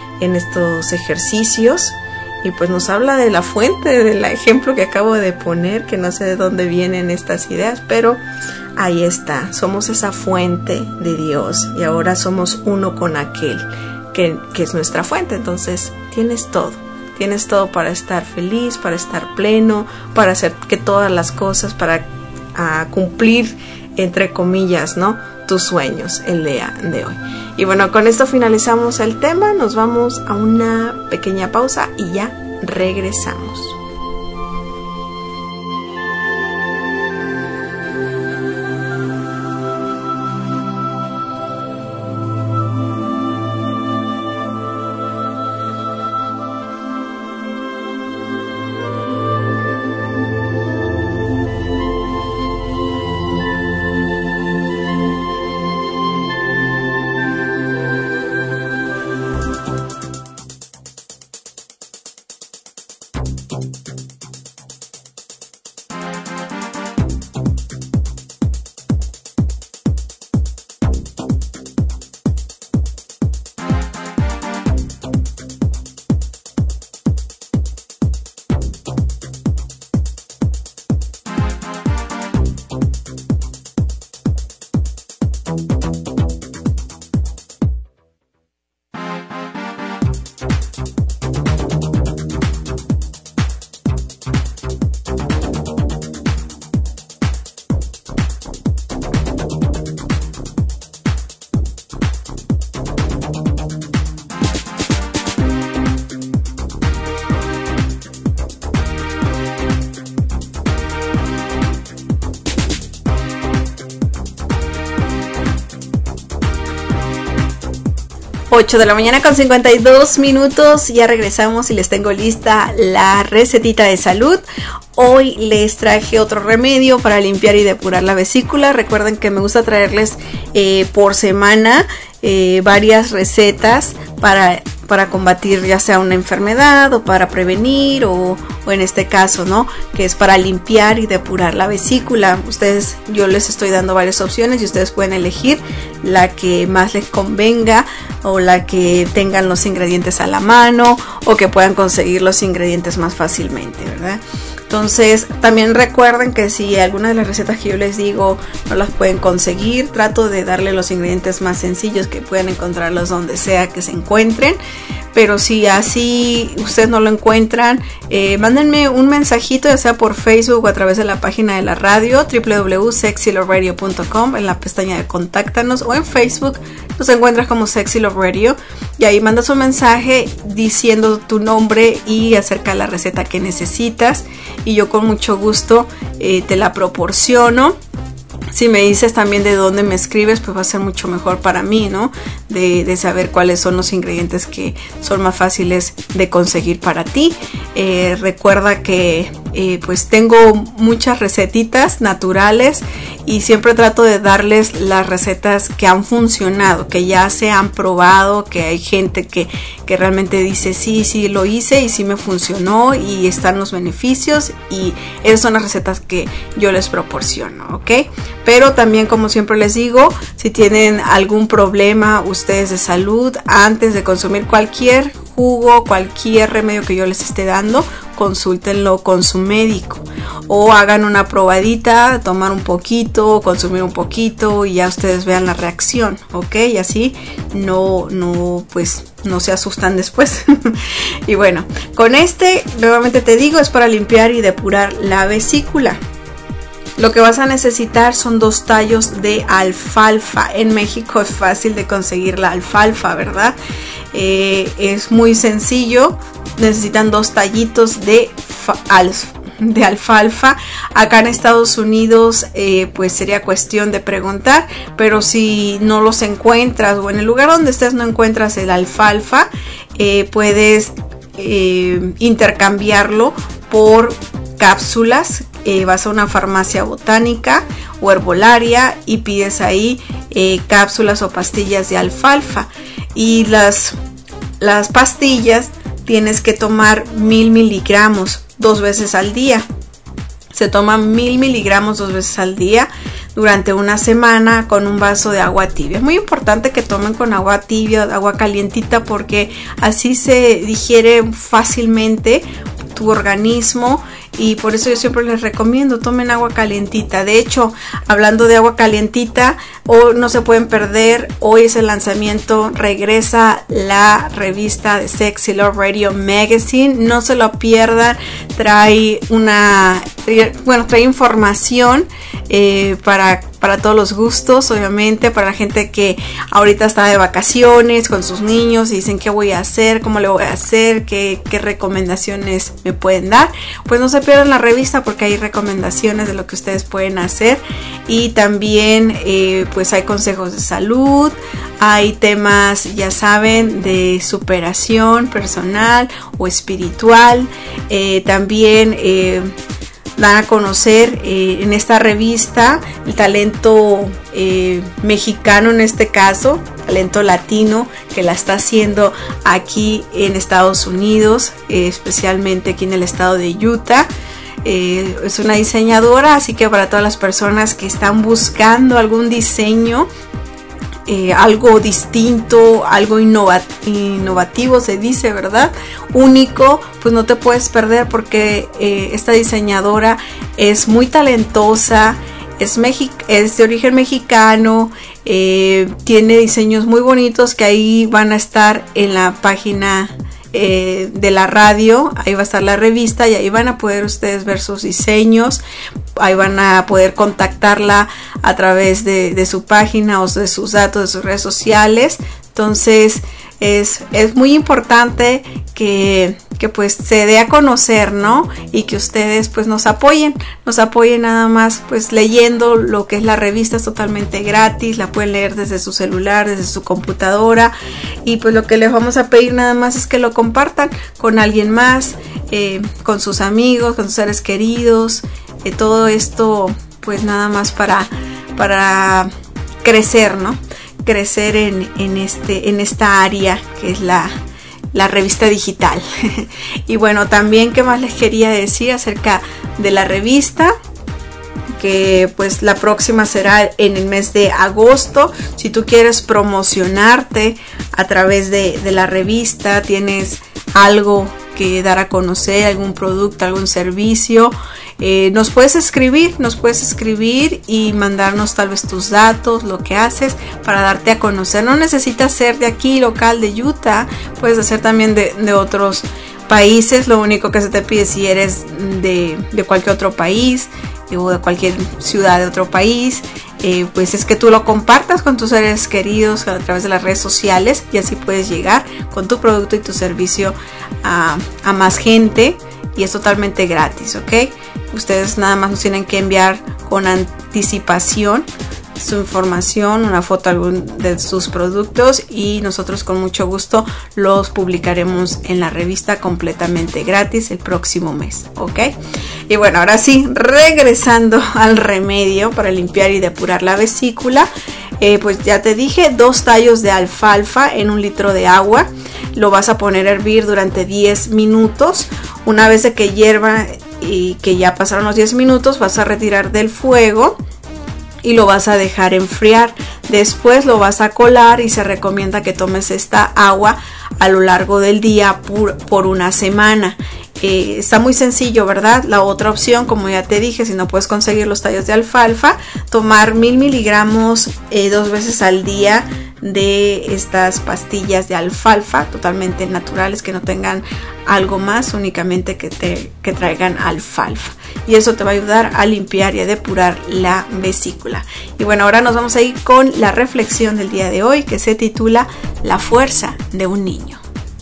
ejercicios. Y pues nos habla de la fuente, del ejemplo que acabo de poner, que no sé de dónde vienen estas ideas, pero ahí está, somos esa fuente de Dios y ahora somos uno con aquel que es nuestra fuente. Entonces tienes todo para estar feliz, para estar pleno, para hacer que todas las cosas, para cumplir, entre comillas, ¿no?, tus sueños el día de hoy. Y bueno, con esto finalizamos el tema, nos vamos a una pequeña pausa y ya regresamos. 8 de la mañana con 52 minutos, ya regresamos y les tengo lista la recetita de salud. Hoy les traje otro remedio para limpiar y depurar la vesícula. Recuerden que me gusta traerles por semana varias recetas para para combatir ya sea una enfermedad o para prevenir o en este caso, ¿no? Que es para limpiar y depurar la vesícula. Yo les estoy dando varias opciones y ustedes pueden elegir la que más les convenga o la que tengan los ingredientes a la mano o que puedan conseguir los ingredientes más fácilmente, ¿verdad? Entonces también recuerden que si alguna de las recetas que yo les digo no las pueden conseguir, trato de darle los ingredientes más sencillos que puedan encontrarlos donde sea que se encuentren. Pero si así ustedes no lo encuentran, mándenme un mensajito, ya sea por Facebook o a través de la página de la radio, www.sexyloveradio.com, en la pestaña de contáctanos, o en Facebook nos encuentras como Sexy Love Radio, y ahí mandas un mensaje diciendo tu nombre y acerca de la receta que necesitas, y yo con mucho gusto te la proporciono. Si me dices también de dónde me escribes, pues va a ser mucho mejor para mí, ¿no? De saber cuáles son los ingredientes que son más fáciles de conseguir para ti. Recuerda que pues tengo muchas recetitas naturales y siempre trato de darles las recetas que han funcionado, que ya se han probado, que hay gente que realmente dice sí lo hice y sí me funcionó y están los beneficios, y esas son las recetas que yo les proporciono, ¿ok? Pero también, como siempre les digo, si tienen algún problema ustedes de salud, antes de consumir cualquier jugo, cualquier remedio que yo les esté dando, consúltenlo con su médico o hagan una probadita, tomar un poquito, consumir un poquito y ya ustedes vean la reacción, ¿ok? Y así no se asustan después. Y bueno, con nuevamente te digo, es para limpiar y depurar la vesícula. Lo que vas a necesitar son 2 tallos de alfalfa. En México es fácil de conseguir la alfalfa, ¿verdad? Es muy sencillo. Necesitan 2 tallitos de alfalfa. Acá en Estados Unidos pues sería cuestión de preguntar, pero si no los encuentras o en el lugar donde estés no encuentras el alfalfa, puedes intercambiarlo por cápsulas. Vas a una farmacia botánica o herbolaria y pides ahí cápsulas o pastillas de alfalfa, y las pastillas tienes que tomar 1000 miligramos 2 veces al día. Se toman 1000 miligramos 2 veces al día durante una semana con un vaso de agua tibia. Es muy importante que tomen con agua tibia, agua calientita, porque así se digiere fácilmente tu organismo, y por eso yo siempre les recomiendo tomen agua calientita. De hecho, hablando de agua calientita, no se pueden perder, hoy es el lanzamiento, regresa la revista de Sexy Love Radio Magazine, no se lo pierdan. Trae información para todos los gustos, obviamente, para la gente que ahorita está de vacaciones con sus niños y dicen qué voy a hacer, cómo le voy a hacer, qué recomendaciones me pueden dar. Pues no se pierdan la revista, porque hay recomendaciones de lo que ustedes pueden hacer, y también pues hay consejos de salud, hay temas, ya saben, de superación personal o espiritual. También dan a conocer en esta revista el talento mexicano, en este caso talento latino, que la está haciendo aquí en Estados Unidos, especialmente aquí en el estado de Utah. Es una diseñadora, así que para todas las personas que están buscando algún diseño, algo distinto, algo innovativo se dice, ¿verdad? Único, pues no te puedes perder, porque esta diseñadora es muy talentosa, es de origen mexicano, tiene diseños muy bonitos que ahí van a estar en la página de la radio. Ahí va a estar la revista y ahí van a poder ustedes ver sus diseños, ahí van a poder contactarla a través de su página o de sus datos, de sus redes sociales. Entonces es muy importante que pues se dé a conocer, ¿no? Y que ustedes pues nos apoyen nada más pues leyendo lo que es la revista. Es totalmente gratis, la pueden leer desde su celular, desde su computadora, y pues lo que les vamos a pedir nada más es que lo compartan con alguien más, con sus amigos, con sus seres queridos. Todo esto pues nada más para crecer, ¿no? Crecer en esta área que es la revista digital. Y bueno, también qué más les quería decir acerca de la revista, que pues la próxima será en el mes de agosto. Si tú quieres promocionarte a través de la revista, tienes algo que dar a conocer, algún producto, algún servicio, nos puedes escribir y mandarnos tal vez tus datos, lo que haces para darte a conocer. No necesitas ser de aquí, local, de Utah, puedes hacer también de otros países. Lo único que se te pide, si eres de cualquier otro país o de cualquier ciudad de otro país, pues es que tú lo compartas con tus seres queridos a través de las redes sociales, y así puedes llegar con tu producto y tu servicio a más gente, y es totalmente gratis, ¿ok? Ustedes nada más nos tienen que enviar con anticipación su información, una foto de sus productos, y nosotros con mucho gusto los publicaremos en la revista completamente gratis el próximo mes, ¿ok? Y bueno, ahora sí, regresando al remedio para limpiar y depurar la vesícula, pues ya te dije, 2 tallos de alfalfa en 1 litro de agua. Lo vas a poner a hervir durante 10 minutos. Una vez de que hierva y que ya pasaron los 10 minutos, vas a retirar del fuego y lo vas a dejar enfriar. Después lo vas a colar, y se recomienda que tomes esta agua a lo largo del día por 1 semana. Está muy sencillo, ¿verdad? La otra opción, como ya te dije, si no puedes conseguir los tallos de alfalfa, tomar 1000 miligramos 2 veces al día de estas pastillas de alfalfa, totalmente naturales, que no tengan algo más, únicamente que traigan alfalfa, y eso te va a ayudar a limpiar y a depurar la vesícula. Y bueno, ahora nos vamos a ir con la reflexión del día de hoy, que se titula La fuerza de un niño.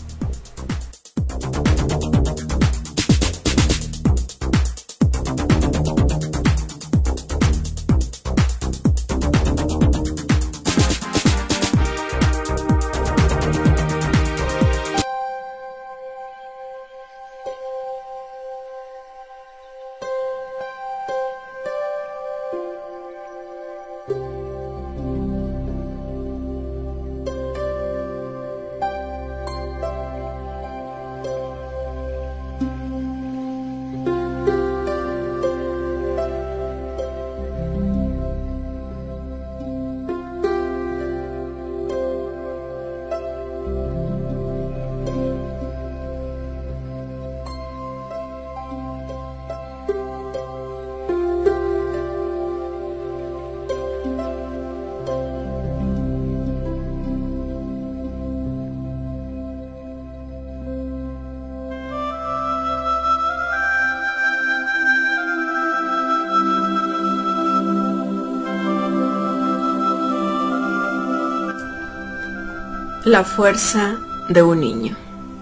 La fuerza de un niño.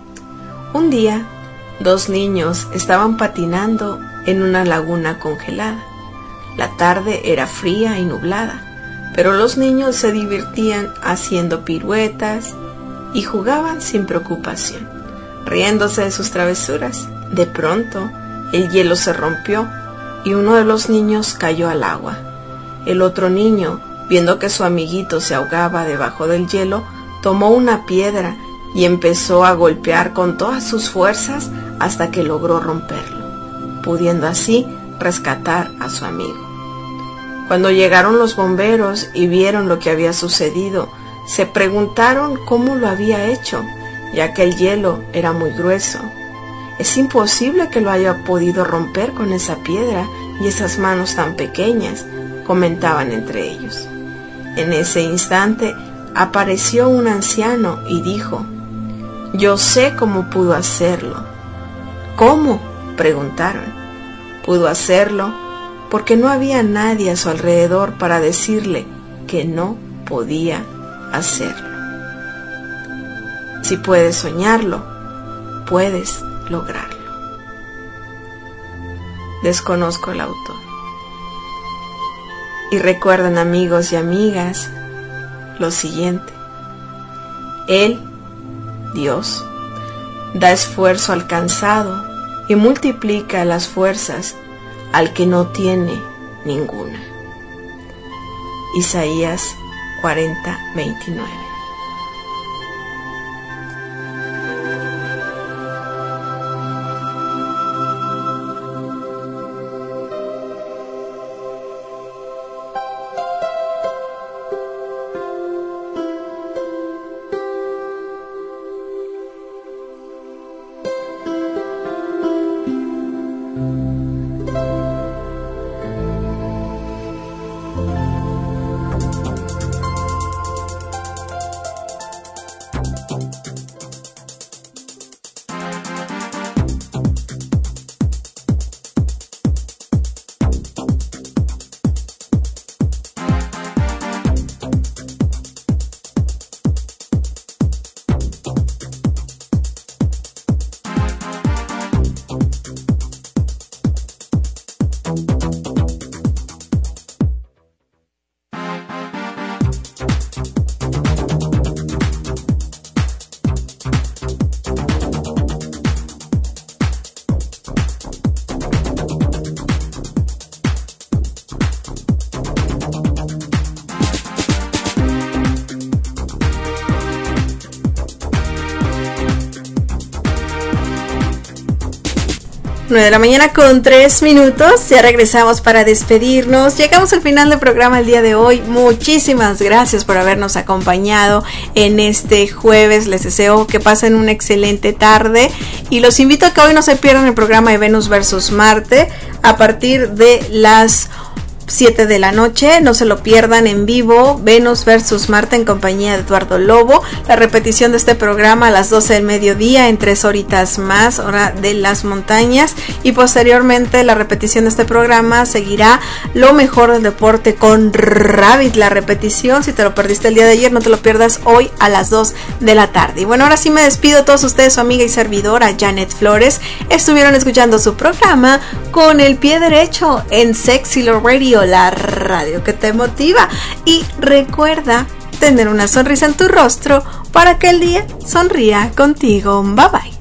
Un día, 2 niños estaban patinando en una laguna congelada. La tarde era fría y nublada, pero los niños se divertían haciendo piruetas y jugaban sin preocupación, riéndose de sus travesuras. De pronto, el hielo se rompió y uno de los niños cayó al agua. El otro niño, viendo que su amiguito se ahogaba debajo del hielo, tomó una piedra y empezó a golpear con todas sus fuerzas hasta que logró romperlo, pudiendo así rescatar a su amigo. Cuando llegaron los bomberos y vieron lo que había sucedido, se preguntaron cómo lo había hecho, ya que el hielo era muy grueso. Es imposible que lo haya podido romper con esa piedra y esas manos tan pequeñas, comentaban entre ellos. En ese instante apareció un anciano y dijo: «Yo sé cómo pudo hacerlo». «¿Cómo?», preguntaron. «Pudo hacerlo porque no había nadie a su alrededor para decirle que no podía hacerlo». Si puedes soñarlo, puedes lograrlo. Desconozco el autor. Y recuerden, amigos y amigas, lo siguiente: Él, Dios, da esfuerzo al cansado y multiplica las fuerzas al que no tiene ninguna. Isaías 40:29. 9 de la mañana con 3 minutos, ya regresamos para despedirnos. Llegamos al final del programa el día de hoy. Muchísimas gracias por habernos acompañado en este jueves. Les deseo que pasen una excelente tarde y los invito a que hoy no se pierdan el programa de Venus versus Marte a partir de las 7 de la noche, no se lo pierdan en vivo, Venus versus Marte en compañía de Eduardo Lobo, la repetición de este programa a las 12 del mediodía en 3 horitas más, hora de las montañas, y posteriormente la repetición de este programa seguirá lo mejor del deporte con Rabbit, la repetición, si te lo perdiste el día de ayer, no te lo pierdas hoy a las 2 de la tarde. Y bueno, ahora sí me despido de todos ustedes, su amiga y servidora Janet Flores. Estuvieron escuchando su programa Con el Pie Derecho en Sexy Love Radio, la radio que te motiva. Y recuerda tener una sonrisa en tu rostro para que el día sonría contigo. Bye bye.